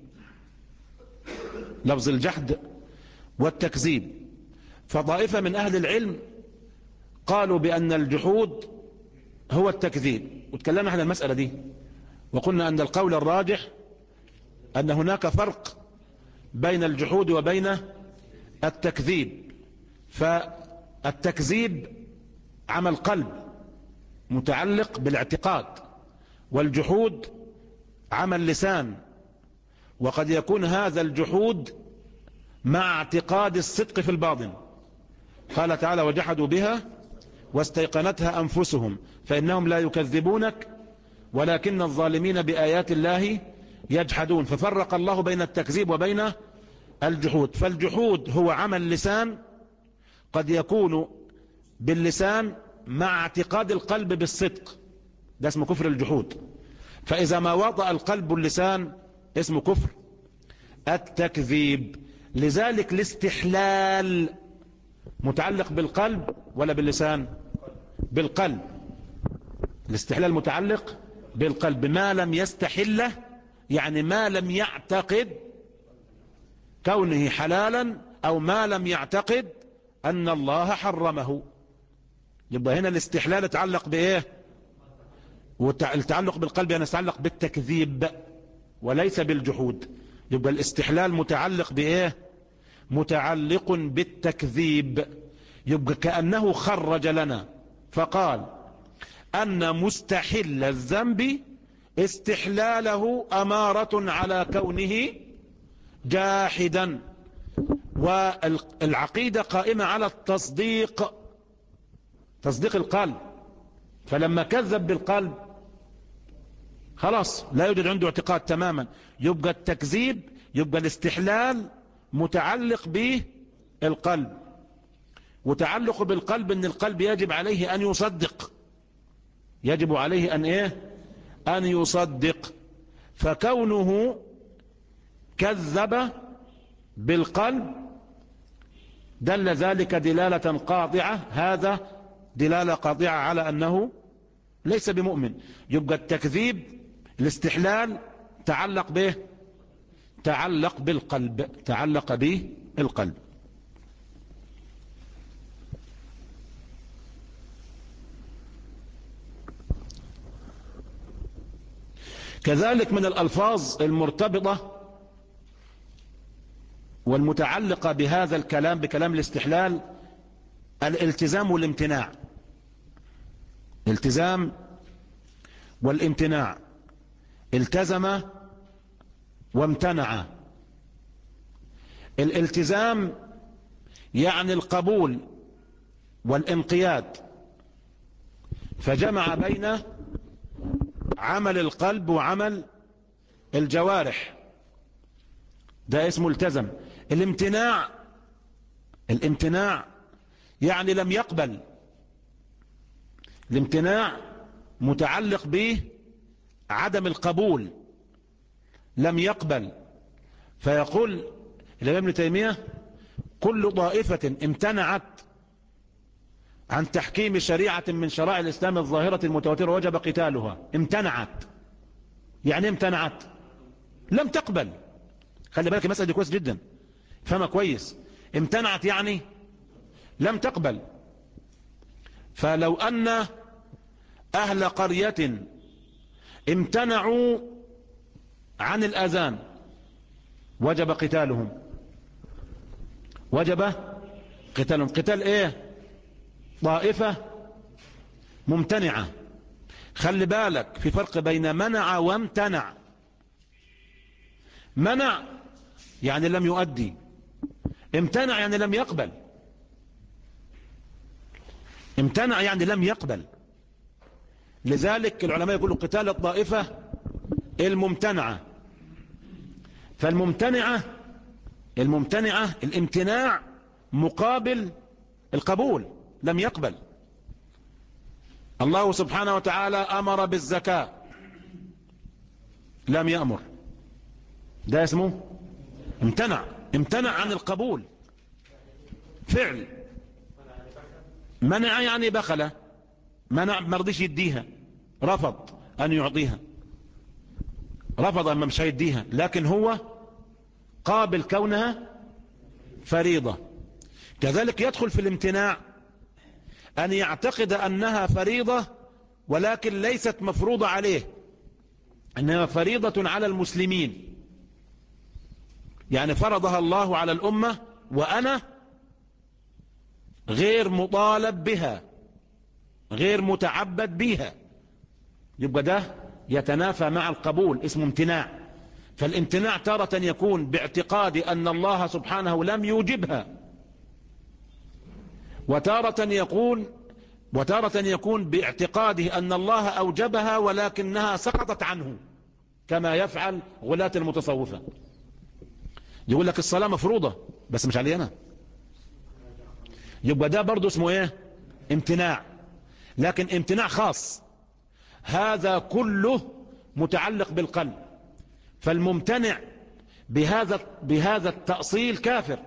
لفظ الجحد والتكذيب، فطائفة من اهل العلم قالوا بان الجحود هو التكذيب، وتكلمنا عن المسألة دي وقلنا ان القول الراجح ان هناك فرق بين الجحود وبين التكذيب. فالتكذيب عمل قلب متعلق بالاعتقاد، والجحود عمل لسان، وقد يكون هذا الجحود مع اعتقاد الصدق في الباطن. قال تعالى وجحدوا بها واستيقنتها أنفسهم فإنهم لا يكذبونك ولكن الظالمين بآيات الله يجحدون. ففرق الله بين التكذيب وبين الجحود. فالجحود هو عمل لسان قد يكون باللسان مع اعتقاد القلب بالصدق، ده اسمه كفر الجحود. فإذا ما وطأ القلب اللسان اسمه كفر التكذيب. لذلك الاستحلال متعلق بالقلب ولا باللسان؟ بالقلب. الاستحلال متعلق بالقلب، ما لم يستحله يعني ما لم يعتقد كونه حلالا أو ما لم يعتقد أن الله حرمه. يبقى هنا الاستحلال يتعلق بإيه؟ والتعلق بالقلب يعني يتعلق بالتكذيب وليس بالجحود. يبقى الاستحلال متعلق بإيه؟ متعلق بالتكذيب. يبقى كأنه خرج لنا فقال أن مستحل الذنب استحلاله أمارة على كونه جاحدا، والعقيدة قائمة على التصديق، تصديق القلب. فلما كذب بالقلب خلاص لا يوجد عنده اعتقاد تماما. يبقى التكذيب، يبقى الاستحلال متعلق به القلب، وتعلق بالقلب ان القلب يجب عليه ان يصدق، يجب عليه ان ايه؟ ان يصدق. فكونه كذب بالقلب دل ذلك دلالة قاطعة، هذا دلالة قاطعة على انه ليس بمؤمن. يبقى التكذيب الاستحلال تعلق به، تعلق بالقلب، تعلق به القلب. كذلك من الألفاظ المرتبطة والمتعلقة بهذا الكلام بكلام الاستحلال الالتزام والامتناع. التزام والامتناع، التزم وامتنع. الالتزام يعني القبول والانقياد، فجمع بين عمل القلب وعمل الجوارح، ده اسمه التزم. الامتناع الامتناع يعني لم يقبل. الامتناع متعلق به عدم القبول، لم يقبل. فيقول الإمام ابن تيمية: كل طائفة امتنعت عن تحكيم شريعة من شرائع الإسلام الظاهرة المتواترة وجب قتالها. امتنعت يعني امتنعت لم تقبل. خلي بالك المسألة دي كويس جدا، فهمها كويس. امتنعت يعني لم تقبل. فلو أن أهل قرية امتنعوا عن الأذان وجب قتالهم. وجب قتالهم. قتال ايه؟ طائفة ممتنعة. خلي بالك في فرق بين منع وامتنع. منع يعني لم يؤدي، امتنع يعني لم يقبل. امتنع يعني لم يقبل. لذلك العلماء يقولوا قتال الطائفة الممتنعة. فالممتنعة الممتنعة الامتناع مقابل القبول، لم يقبل. الله سبحانه وتعالى أمر بالزكاة، لم يأمر، ده اسمه امتنع. امتنع عن القبول، فعل. منع يعني بخل، منع، ما رضيش يديها، رفض أن يعطيها، رفض أن مش هيديها، لكن هو قابل كونها فريضة. كذلك يدخل في الامتناع أن يعتقد أنها فريضة ولكن ليست مفروضة عليه، أنها فريضة على المسلمين، يعني فرضها الله على الأمة وأنا غير مطالب بها، غير متعبد بها. يبقى ده يتنافى مع القبول، اسمه امتناع. فالامتناع تارة يكون باعتقاد أن الله سبحانه لم يوجبها، وتارة يكون وتارة يكون باعتقاده أن الله أوجبها ولكنها سقطت عنه، كما يفعل غلاة المتصوفة. يقول لك الصلاة مفروضة بس مش علي أنا. يبقى ده برضو اسمه ايه؟ امتناع، لكن امتناع خاص. هذا كله متعلق بالقلب. فالممتنع بهذا بهذا التأصيل كافر،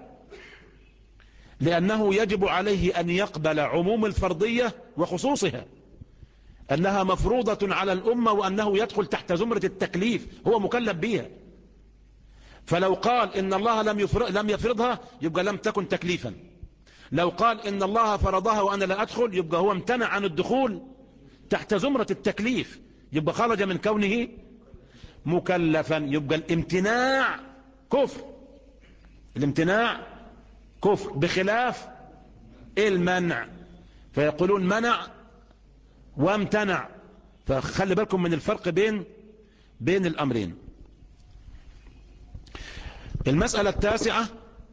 لأنه يجب عليه أن يقبل عموم الفرضية وخصوصها، أنها مفروضة على الأمة وأنه يدخل تحت زمرة التكليف، هو مكلف بها. فلو قال إن الله لم يفرض لم يفرضها يبقى لم تكن تكليفا. لو قال إن الله فرضها وأنا لا أدخل يبقى هو امتنع عن الدخول تحت زمرة التكليف، يبقى خرج من كونه مكلفا. يبقى الامتناع كفر، الامتناع كفر بخلاف المنع. فيقولون منع وامتنع، فخلي بالكم من الفرق بين بين الأمرين. المسألة التاسعة: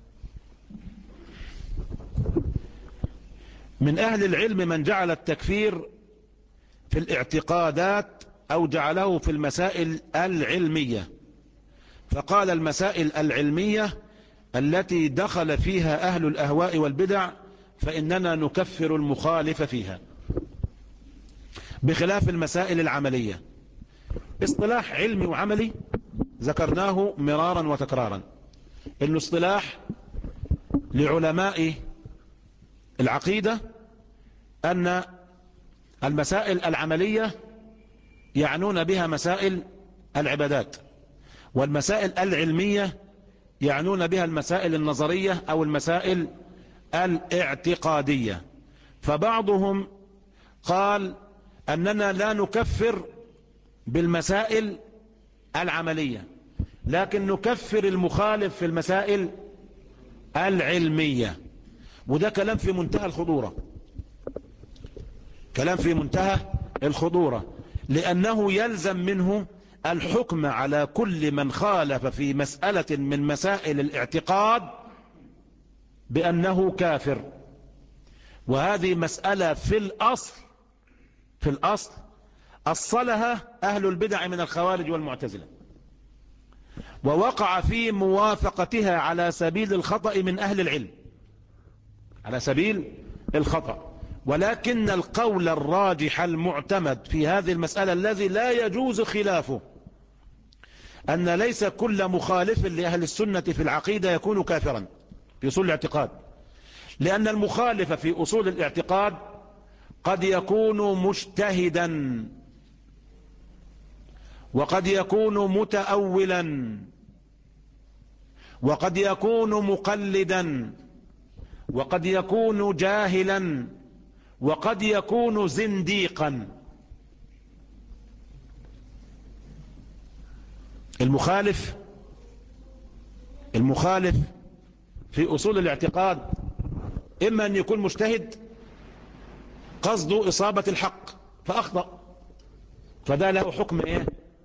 من أهل العلم من جعل التكفير في الاعتقادات أو جعله في المسائل العلمية، فقال المسائل العلمية التي دخل فيها أهل الأهواء والبدع فإننا نكفر المخالف فيها، بخلاف المسائل العملية. اصطلاح علمي وعملي ذكرناه مرارا وتكرارا، إنه اصطلاح لعلماء العقيدة أن المسائل العملية يعنون بها مسائل العبادات، والمسائل العلمية يعنون بها المسائل النظرية أو المسائل الاعتقادية. فبعضهم قال أننا لا نكفر بالمسائل العملية، لكن نكفر المخالف في المسائل العلمية. وده كلام في منتهى الخطورة، كلام في منتهى الخطورة، لأنه يلزم منه الحكم على كل من خالف في مسألة من مسائل الاعتقاد بأنه كافر. وهذه مسألة في الأصل في الأصل أصلها أهل البدع من الخوارج والمعتزلة، ووقع في موافقتها على سبيل الخطأ من أهل العلم، على سبيل الخطأ. ولكن القول الراجح المعتمد في هذه المسألة الذي لا يجوز خلافه أن ليس كل مخالف لأهل السنة في العقيدة يكون كافرا في أصول الاعتقاد، لأن المخالف في أصول الاعتقاد قد يكون مجتهدا، وقد يكون متأولا، وقد يكون مقلدا، وقد يكون جاهلا، وقد يكون زنديقا. المخالف المخالف في أصول الاعتقاد إما أن يكون مجتهد قصده إصابة الحق فأخطأ، فده له حكم إيه؟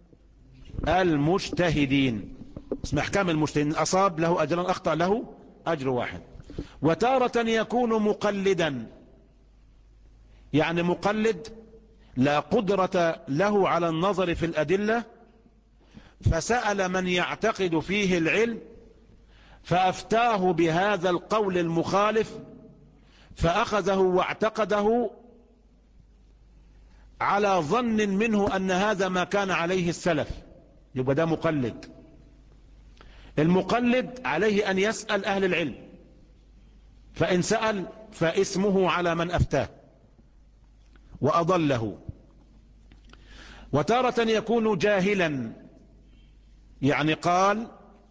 المجتهدين، اسم أحكام المجتهدين، أصاب له أجرا، أخطأ له أجر واحد. وتارة يكون مقلدا، يعني مقلد لا قدرة له على النظر في الأدلة، فسأل من يعتقد فيه العلم فأفتاه بهذا القول المخالف، فأخذه واعتقده على ظن منه أن هذا ما كان عليه السلف، يبقى ده مقلد. المقلد عليه أن يسأل أهل العلم، فإن سأل فاسمه على من أفتاه وأضله. وتارة يكون جاهلا، يعني قال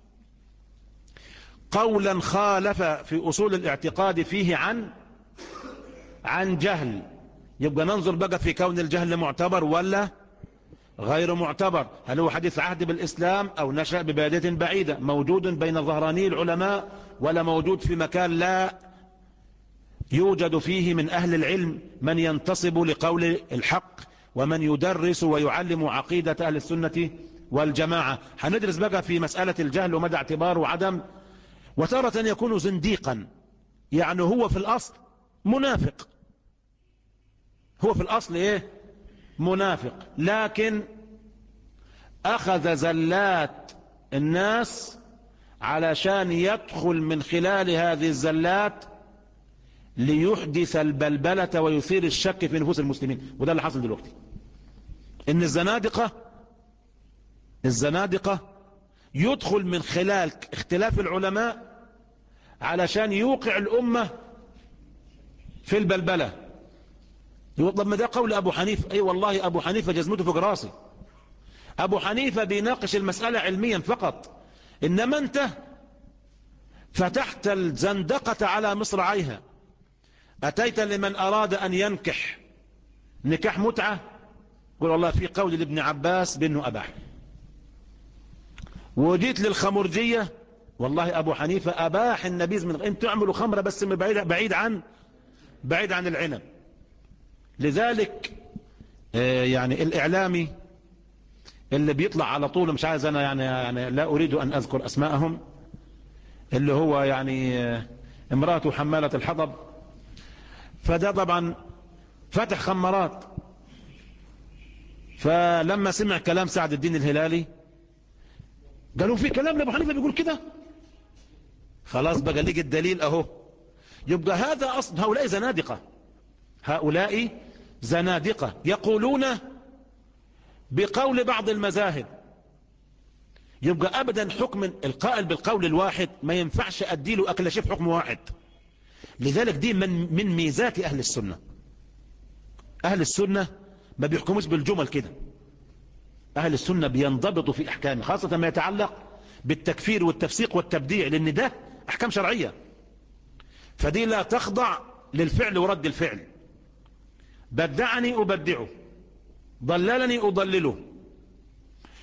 قولا خالف في أصول الاعتقاد فيه عن عن جهل، يبقى ننظر بقى في كون الجهل معتبر ولا غير معتبر. هل هو حديث عهد بالإسلام أو نشأ ببادية بعيدة، موجود بين ظهراني العلماء، ولا موجود في مكان لا يوجد فيه من أهل العلم من ينتصب لقول الحق ومن يدرس ويعلم عقيدة أهل السنة والجماعة. هندرس بقى في مسألة الجهل ومدى اعتباره وعدم. وتارة يكون زنديقا، يعني هو في الأصل منافق، هو في الأصل إيه؟ منافق، لكن أخذ زلات الناس علشان يدخل من خلال هذه الزلات ليحدث البلبلة ويثير الشك في نفوس المسلمين. وده اللي حصل دلوقتي، إن الزنادقة الزنادقة يدخل من خلال اختلاف العلماء علشان يوقع الأمة في البلبلة. يقول ما ده قول أبو حنيفة، أي والله أبو حنيفة جزمته فوق راسي، أبو حنيفة بيناقش المسألة علميا فقط، إنما أنت فتحت الزندقة على مصراعيها. أتيت لمن أراد أن ينكح نكاح متعة، قل والله في قول لابن عباس بأنه أباح. وجيت للخمرجية، والله أبو حنيفة أباح النبيذ من أن تعملوا خمرة بس من بعيد, بعيد عن بعيد عن العنب. لذلك آه يعني الإعلامي اللي بيطلع على طول، مش عايز أنا يعني, يعني لا أريد أن أذكر أسماءهم، اللي هو يعني آه امرأته حمالة الحطب، فده طبعا فتح خمرات. فلما سمع كلام سعد الدين الهلالي قالوا في كلام لأبو حنيفة بيقول كده، خلاص بقى لقي الدليل أهو. يبقى هذا أصل هؤلاء زنادقة، هؤلاء زنادقة يقولون بقول بعض المذاهب. يبقى أبدا حكم القائل بالقول الواحد ما ينفعش أديله أكل شيء حكم واحد. لذلك دي من من ميزات أهل السنة. أهل السنة ما بيحكموش بالجمل كده، أهل السنة بينضبطوا في أحكامه، خاصة ما يتعلق بالتكفير والتفسيق والتبديع، لأن ده أحكام شرعية، فدي لا تخضع للفعل ورد الفعل. بدعني أبدعه، ضللني أضلله.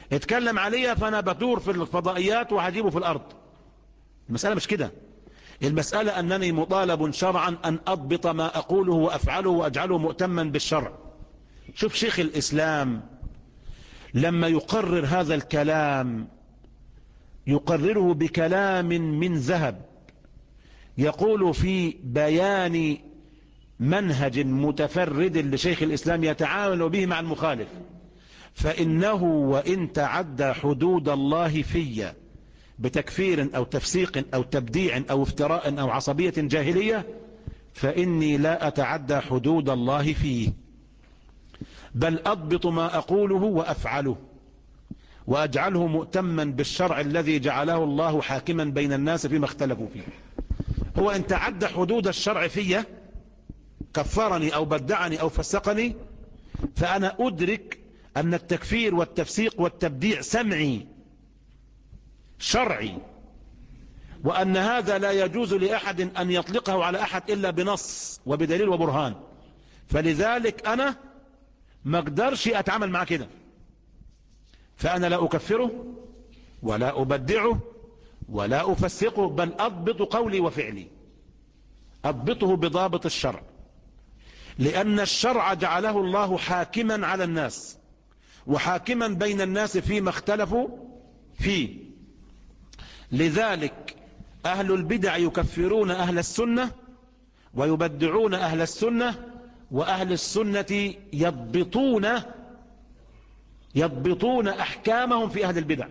اتكلم عليها فأنا بدور في الفضائيات وهجيبه في الأرض. المسألة مش كده. المسألة أنني مطالب شرعا أن أضبط ما أقوله وأفعله وأجعله مؤتما بالشرع. شوف شيخ الإسلام لما يقرر هذا الكلام يقرره بكلام من ذهب، يقول في بيان منهج متفرد لشيخ الإسلام يتعامل به مع المخالف: فإنه وإن تعدى حدود الله في بتكفير أو تفسيق أو تبديع أو افتراء أو عصبية جاهلية فإني لا أتعدى حدود الله فيه، بل أضبط ما أقوله وأفعله وأجعله مؤتما بالشرع الذي جعله الله حاكما بين الناس فيما اختلفوا فيه. هو إن تعدى حدود الشرع فيه كفرني أو بدعني أو فسقني، فأنا أدرك أن التكفير والتفسيق والتبديع سمعي شرعي، وأن هذا لا يجوز لأحد أن يطلقه على أحد إلا بنص وبدليل وبرهان. فلذلك أنا ما اقدرش أتعامل مع كده، فأنا لا أكفره ولا أبدعه ولا أفسقه، بل أضبط قولي وفعلي، أضبطه بضابط الشرع، لأن الشرع جعله الله حاكما على الناس وحاكما بين الناس فيما اختلفوا فيه. لذلك أهل البدع يكفرون أهل السنة ويبدعون أهل السنة، وأهل السنة يضبطون يضبطون أحكامهم في أهل البدع،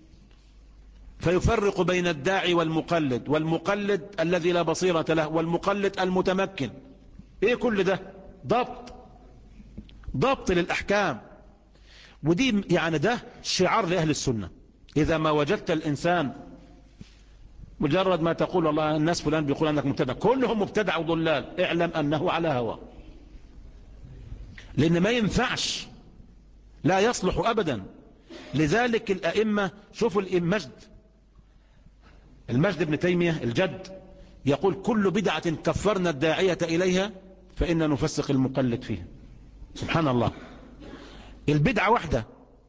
فيفرق بين الداعي والمقلد، والمقلد الذي لا بصيرة له والمقلد المتمكن. ايه كل ده؟ ضبط ضبط للأحكام. ودي يعني ده شعار لأهل السنة. إذا ما وجدت الإنسان مجرد ما تقول والله الناس فلان بيقول أنك مبتدع، كلهم مبتدع وضلال، اعلم أنه على هوى، لأن ما ينفعش، لا يصلح أبدا. لذلك الأئمة، شوفوا المجد المجد ابن تيمية الجد يقول: كل بدعة كفرنا الداعية إليها فإن نفسق المقلد فيها. سبحان الله، البدعة واحدة،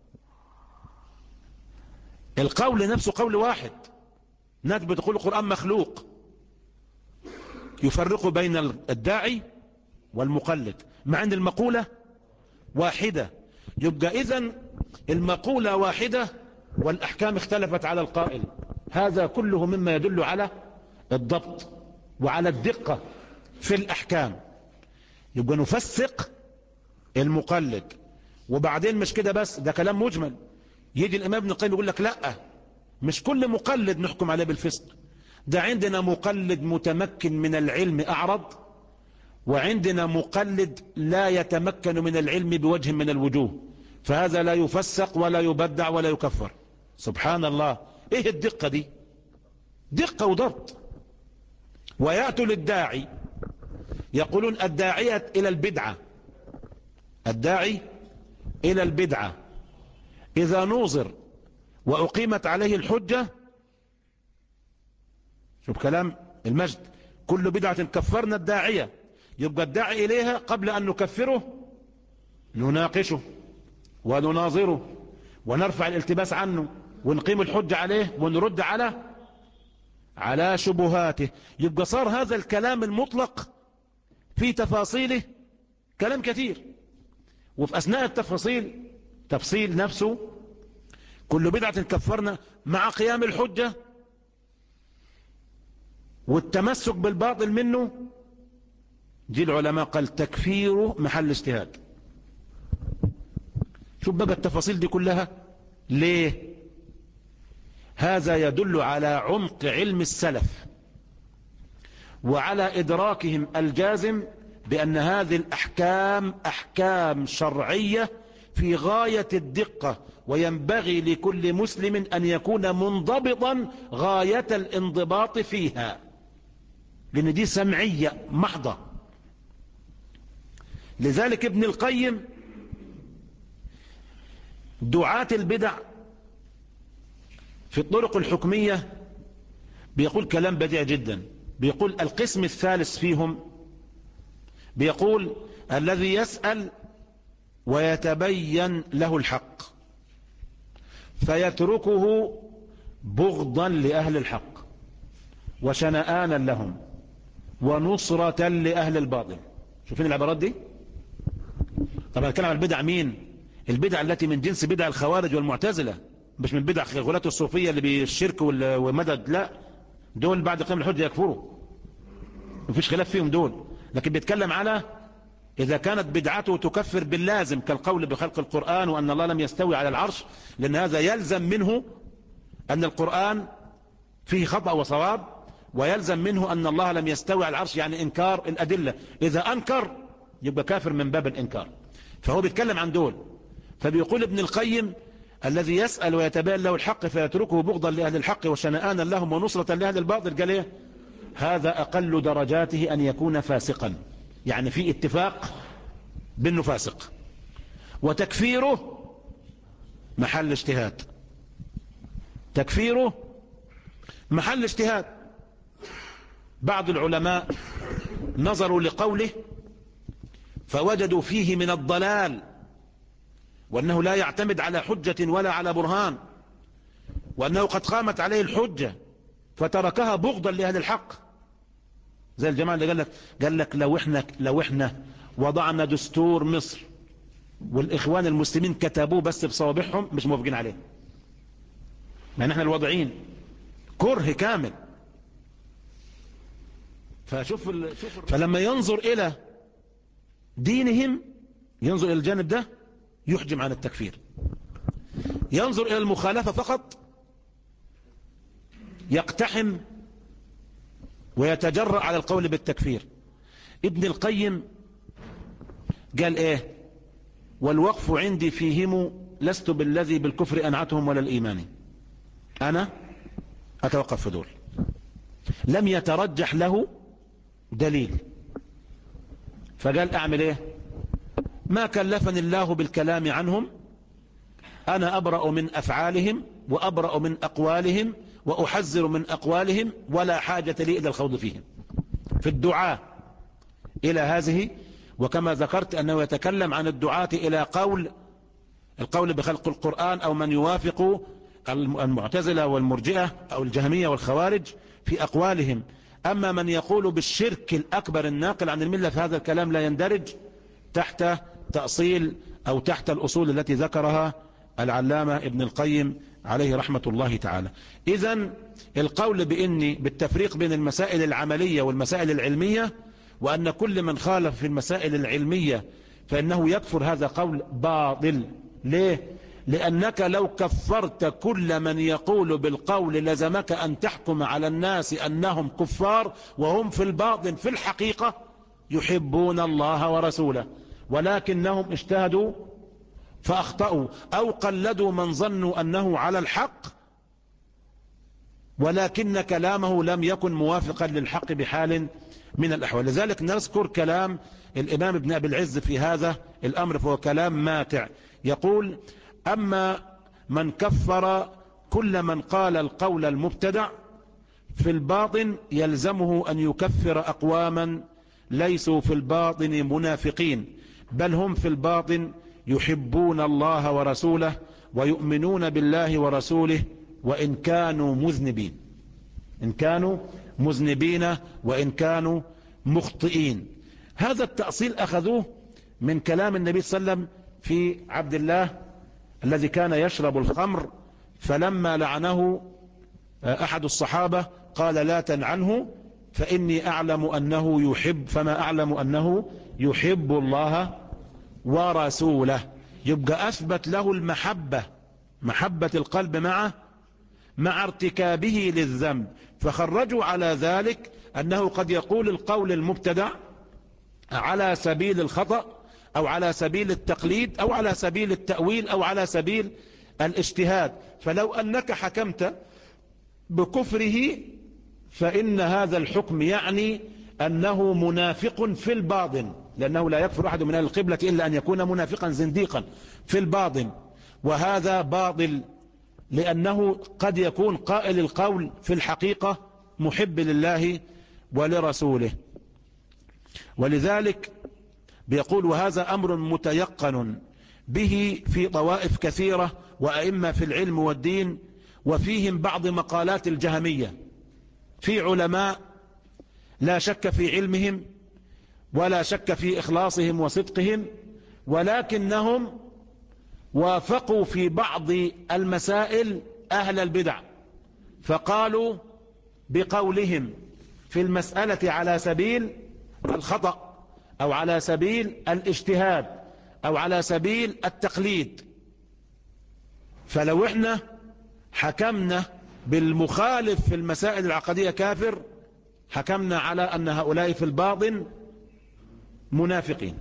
القول نفسه قول واحد. ناس بتقول القرآن مخلوق، يفرقوا بين الداعي والمقلد مع أن المقولة واحدة. يبقى إذن المقولة واحدة والأحكام اختلفت على القائل. هذا كله مما يدل على الضبط وعلى الدقة في الأحكام. يبقى نفسق المقلد. وبعدين مش كده بس، ده كلام مجمل. يجي الإمام ابن القيم يقول لك لا، مش كل مقلد نحكم عليه بالفسق، ده عندنا مقلد متمكن من العلم أعرض، وعندنا مقلد لا يتمكن من العلم بوجه من الوجوه، فهذا لا يفسق ولا يبدع ولا يكفر. سبحان الله، ايه الدقة دي؟ دقة وضبط. ويأتوا للداعي يقولون الداعية إلى البدعة، الداعي إلى البدعة إذا نوظر وأقيمت عليه الحجة. شوف كلام المجد: كل بدعة كفرنا الداعية. يبقى الداعي إليها قبل أن نكفره نناقشه ونناظره ونرفع الالتباس عنه ونقيم الحجة عليه ونرد على على شبهاته. يبقى صار هذا الكلام المطلق في تفاصيله كلام كثير، وفي أثناء التفاصيل تفصيل نفسه كل بدعة كفرنا مع قيام الحجة والتمسك بالباطل منه. جي العلماء قال تكفيره محل اجتهاد. شوف بقى التفاصيل دي كلها ليه؟ هذا يدل على عمق علم السلف وعلى إدراكهم الجازم بأن هذه الأحكام أحكام شرعية في غاية الدقة، وينبغي لكل مسلم أن يكون منضبطا غاية الانضباط فيها، لأن دي سمعية محضة. لذلك ابن القيم دعاة البدع في الطرق الحكمية بيقول كلام بديع جدا. بيقول القسم الثالث فيهم، بيقول الذي يسأل ويتبين له الحق فيتركه بغضا لأهل الحق وشنآنا لهم ونصرة لأهل الباطل. شوفين العبارات دي؟ طبعا الكلام عن البدع مين؟ البدع التي من جنس بدع الخوارج والمعتزلة، مش من بدع غلاة الصوفية اللي بالشرك والمدد، لا، دول بعد قيام الحجة يكفروا، مفيش خلاف فيهم دول. لكن بيتكلم على إذا كانت بدعته تكفر باللازم كالقول بخلق القرآن وأن الله لم يستوي على العرش، لأن هذا يلزم منه أن القرآن فيه خطأ وصواب، ويلزم منه أن الله لم يستوي على العرش، يعني إنكار الأدلة. إذا أنكر يبقى كافر من باب الإنكار. فهو بيتكلم عن دول. فبيقول ابن القيم الذي يسأل ويتبين له الحق فيتركه بغضا لأهل الحق وشنآنا لهم ونصرة لأهل الباطل، قال ايه؟ هذا أقل درجاته أن يكون فاسقا، يعني في اتفاق بأنه فاسق، وتكفيره محل اجتهاد، تكفيره محل اجتهاد. بعض العلماء نظروا لقوله فوجدوا فيه من الضلال، وأنه لا يعتمد على حجة ولا على برهان، وأنه قد قامت عليه الحجة فتركها بغضا لأهل الحق. زي الجماعة اللي قال لك قال لك لو احنا لو احنا وضعنا دستور مصر والإخوان المسلمين كتبوه بس بصوابعهم مش موافقين عليه، لأن احنا الوضعين كره كامل. فشوف ال... فلما ينظر إلى دينهم ينظر إلى الجانب ده يحجم عن التكفير، ينظر إلى المخالفة فقط يقتحم ويتجرأ على القول بالتكفير. ابن القيم قال ايه؟ والوقف عندي فيهم لست بالذي بالكفر أنعتهم ولا الإيمان، أنا أتوقف في دول. لم يترجح له دليل، فقال أعمل ايه؟ ما كلفني الله بالكلام عنهم، أنا أبرأ من أفعالهم وأبرأ من أقوالهم وأحذر من أقوالهم، ولا حاجة لي إلى الخوض فيهم. في الدعاء إلى هذه، وكما ذكرت أنه يتكلم عن الدعاة إلى قول القول بخلق القرآن أو من يوافق المعتزلة والمرجئة أو الجهمية والخوارج في أقوالهم. أما من يقول بالشرك الأكبر الناقل عن الملة فهذا الكلام لا يندرج تحت تأصيل أو تحت الأصول التي ذكرها العلامة ابن القيم عليه رحمة الله تعالى. إذن القول بإني بالتفريق بين المسائل العملية والمسائل العلمية، وأن كل من خالف في المسائل العلمية فإنه يكفر، هذا قول باطل. ليه؟ لأنك لو كفرت كل من يقول بالقول لزمك أن تحكم على الناس أنهم كفار وهم في الباطن في الحقيقة يحبون الله ورسوله، ولكنهم اجتهدوا فأخطأوا أو قلدوا من ظنوا أنه على الحق، ولكن كلامه لم يكن موافقا للحق بحال من الأحوال. لذلك نذكر كلام الإمام ابن أبي العز في هذا الأمر، فهو كلام ماتع. يقول: أما من كفر كل من قال القول المبتدع في الباطن يلزمه أن يكفر أقواما ليسوا في الباطن منافقين، بل هم في الباطن يحبون الله ورسوله ويؤمنون بالله ورسوله وإن كانوا مذنبين، إن كانوا مذنبين وإن كانوا مخطئين. هذا التأصيل أخذوه من كلام النبي صلى الله عليه وسلم في عبد الله الذي كان يشرب الخمر، فلما لعنه أحد الصحابة قال: لا تلعنه فإني أعلم أنه يحب فما أعلم أنه يحب الله ورسوله. يبقى أثبت له المحبة، محبة القلب مع مع ارتكابه للذنب، فخرجوا على ذلك أنه قد يقول القول المبتدع على سبيل الخطأ أو على سبيل التقليد أو على سبيل التأويل أو على سبيل الاجتهاد. فلو أنك حكمت بكفره فإن هذا الحكم يعني أنه منافق في الباطن، لأنه لا يكفر أحد من أهل القبلة إلا أن يكون منافقا زنديقا في الباطن، وهذا باطل، لأنه قد يكون قائل القول في الحقيقة محب لله ولرسوله. ولذلك بيقول: وهذا أمر متيقن به في طوائف كثيرة وأئمة في العلم والدين، وفيهم بعض مقالات الجهمية. في علماء لا شك في علمهم ولا شك في إخلاصهم وصدقهم، ولكنهم وافقوا في بعض المسائل أهل البدع، فقالوا بقولهم في المسألة على سبيل الخطأ أو على سبيل الاجتهاد أو على سبيل التقليد. فلو احنا حكمنا بالمخالف في المسائل العقدية كافر، حكمنا على أن هؤلاء في الباطن منافقين.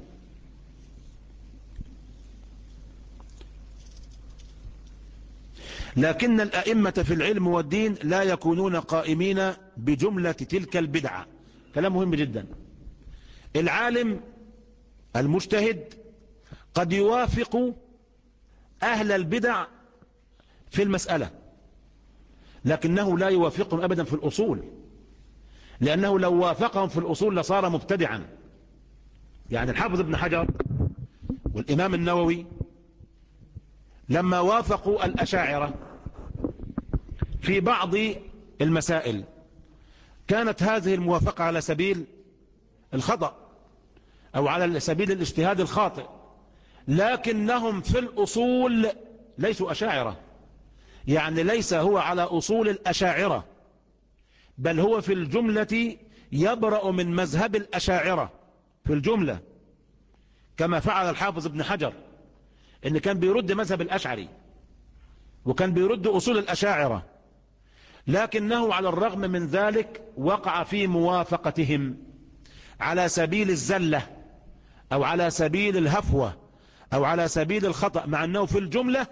لكن الأئمة في العلم والدين لا يكونون قائمين بجملة تلك البدعة. كلام مهم جدا. العالم المجتهد قد يوافق أهل البدع في المسألة، لكنه لا يوافقهم أبدا في الأصول، لأنه لو وافقهم في الأصول لصار مبتدعا. يعني الحافظ ابن حجر والإمام النووي لما وافقوا الأشاعرة في بعض المسائل كانت هذه الموافقة على سبيل الخطأ أو على سبيل الاجتهاد الخاطئ، لكنهم في الأصول ليسوا أشاعرة. يعني ليس هو على أصول الأشاعرة، بل هو في الجملة يبرأ من مذهب الأشاعرة في الجملة، كما فعل الحافظ ابن حجر، إن كان بيرد مذهب الأشعري وكان بيرد أصول الأشاعرة، لكنه على الرغم من ذلك وقع في موافقتهم على سبيل الزلة أو على سبيل الهفوة أو على سبيل الخطأ، مع أنه في الجملة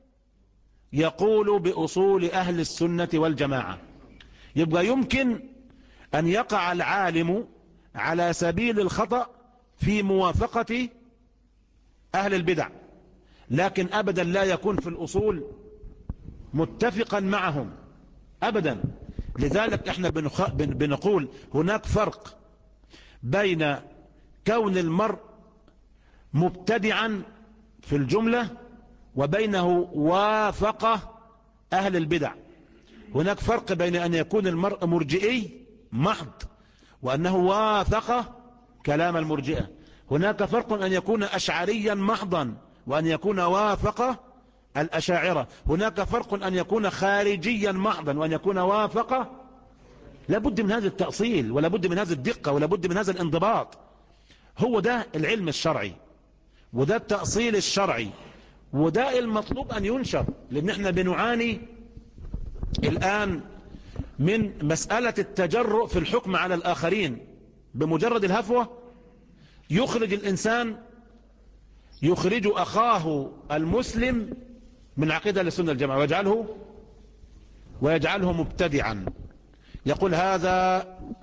يقول بأصول أهل السنة والجماعة. يبقى يمكن أن يقع العالم على سبيل الخطأ في موافقة أهل البدع، لكن أبدا لا يكون في الأصول متفقا معهم أبدا. لذلك احنا بنخ... بن... بنقول هناك فرق بين كون المرء مبتدعا في الجملة وبينه وافق أهل البدع. هناك فرق بين أن يكون المرء مرجئي محض وأنه وافق كلام المرجئة. هناك فرق أن يكون أشعريا محضا وأن يكون وافق الأشاعرة. هناك فرق أن يكون خارجيا محضا وأن يكون وافق. لابد من هذا التأصيل ولابد من هذه الدقة ولابد من هذا الانضباط. هو ده العلم الشرعي وده التأصيل الشرعي وده المطلوب أن ينشر. لأن احنا بنعاني الآن من مسألة التجرؤ في الحكم على الآخرين بمجرد الهفوة. يخرج الإنسان يخرج أخاه المسلم من عقيدة للسنة الجماعة ويجعله ويجعله مبتدعا. يقول هذا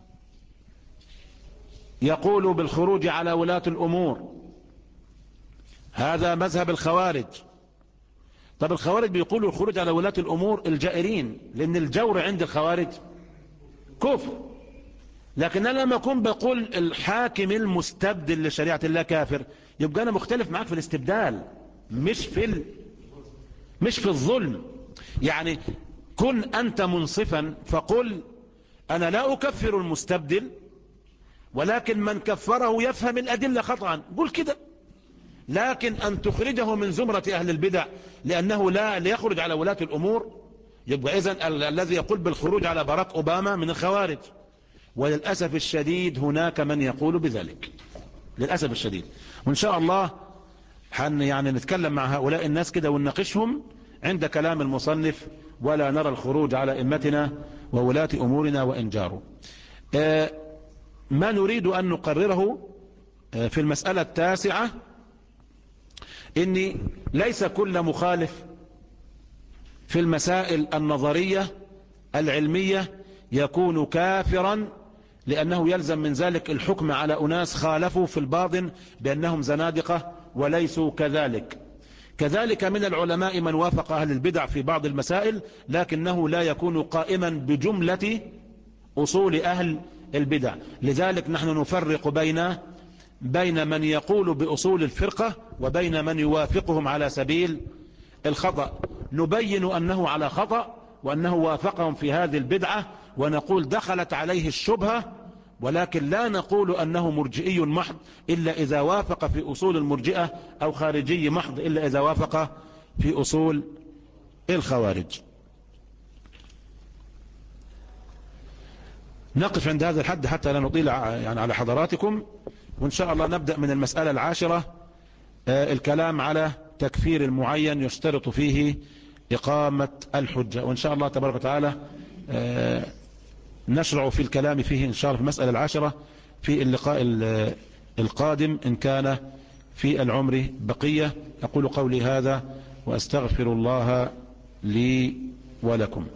يقول بالخروج على ولاة الأمور، هذا مذهب الخوارج. طب الخوارج بيقولوا الخروج على ولاة الأمور الجائرين، لأن الجور عند الخوارج كفر. لكن أنا لما أكون بقول الحاكم المستبدل لشريعة الله كافر، يبقى أنا مختلف معك في الاستبدال مش في ال... مش في الظلم. يعني كن أنت منصفا فقل أنا لا أكفر المستبدل، ولكن من كفره يفهم الأدلة خطأ، قل كده. لكن أن تخرجه من زمرة أهل البدع لأنه لا ليخرج على ولاة الأمور، يبقى إذن ال الذي يقول بالخروج على باراك أوباما من الخوارج. وللأسف الشديد هناك من يقول بذلك للأسف الشديد. وإن شاء الله حن يعني نتكلم مع هؤلاء الناس كده ونناقشهم عند كلام المصنف، ولا نرى الخروج على إمتنا وولاة أمورنا وإن جاروا. آه ما نريد أن نقرره آه في المسألة التاسعة إن ليس كل مخالف في المسائل النظرية العلمية يكون كافرا، لأنه يلزم من ذلك الحكم على أناس خالفوا في الباطن بأنهم زنادقة وليسوا كذلك. كذلك من العلماء من وافق أهل البدع في بعض المسائل، لكنه لا يكون قائما بجملة أصول أهل البدع. لذلك نحن نفرق بين بين من يقول بأصول الفرقة وبين من يوافقهم على سبيل الخطأ. نبين أنه على خطأ وأنه وافقهم في هذه البدعة ونقول دخلت عليه الشبهة، ولكن لا نقول أنه مرجئي محض إلا إذا وافق في أصول المرجئة، أو خارجي محض إلا إذا وافق في أصول الخوارج. نقف عند هذا الحد حتى لا نطيل يعني على حضراتكم، وإن شاء الله نبدأ من المسألة العاشرة، الكلام على تكفير المعين يشترط فيه إقامة الحجة. وإن شاء الله تبارك وتعالى نشرع في الكلام فيه إن شاء الله في المسألة العاشرة في اللقاء القادم إن كان في العمر بقية. أقول قولي هذا وأستغفر الله لي ولكم.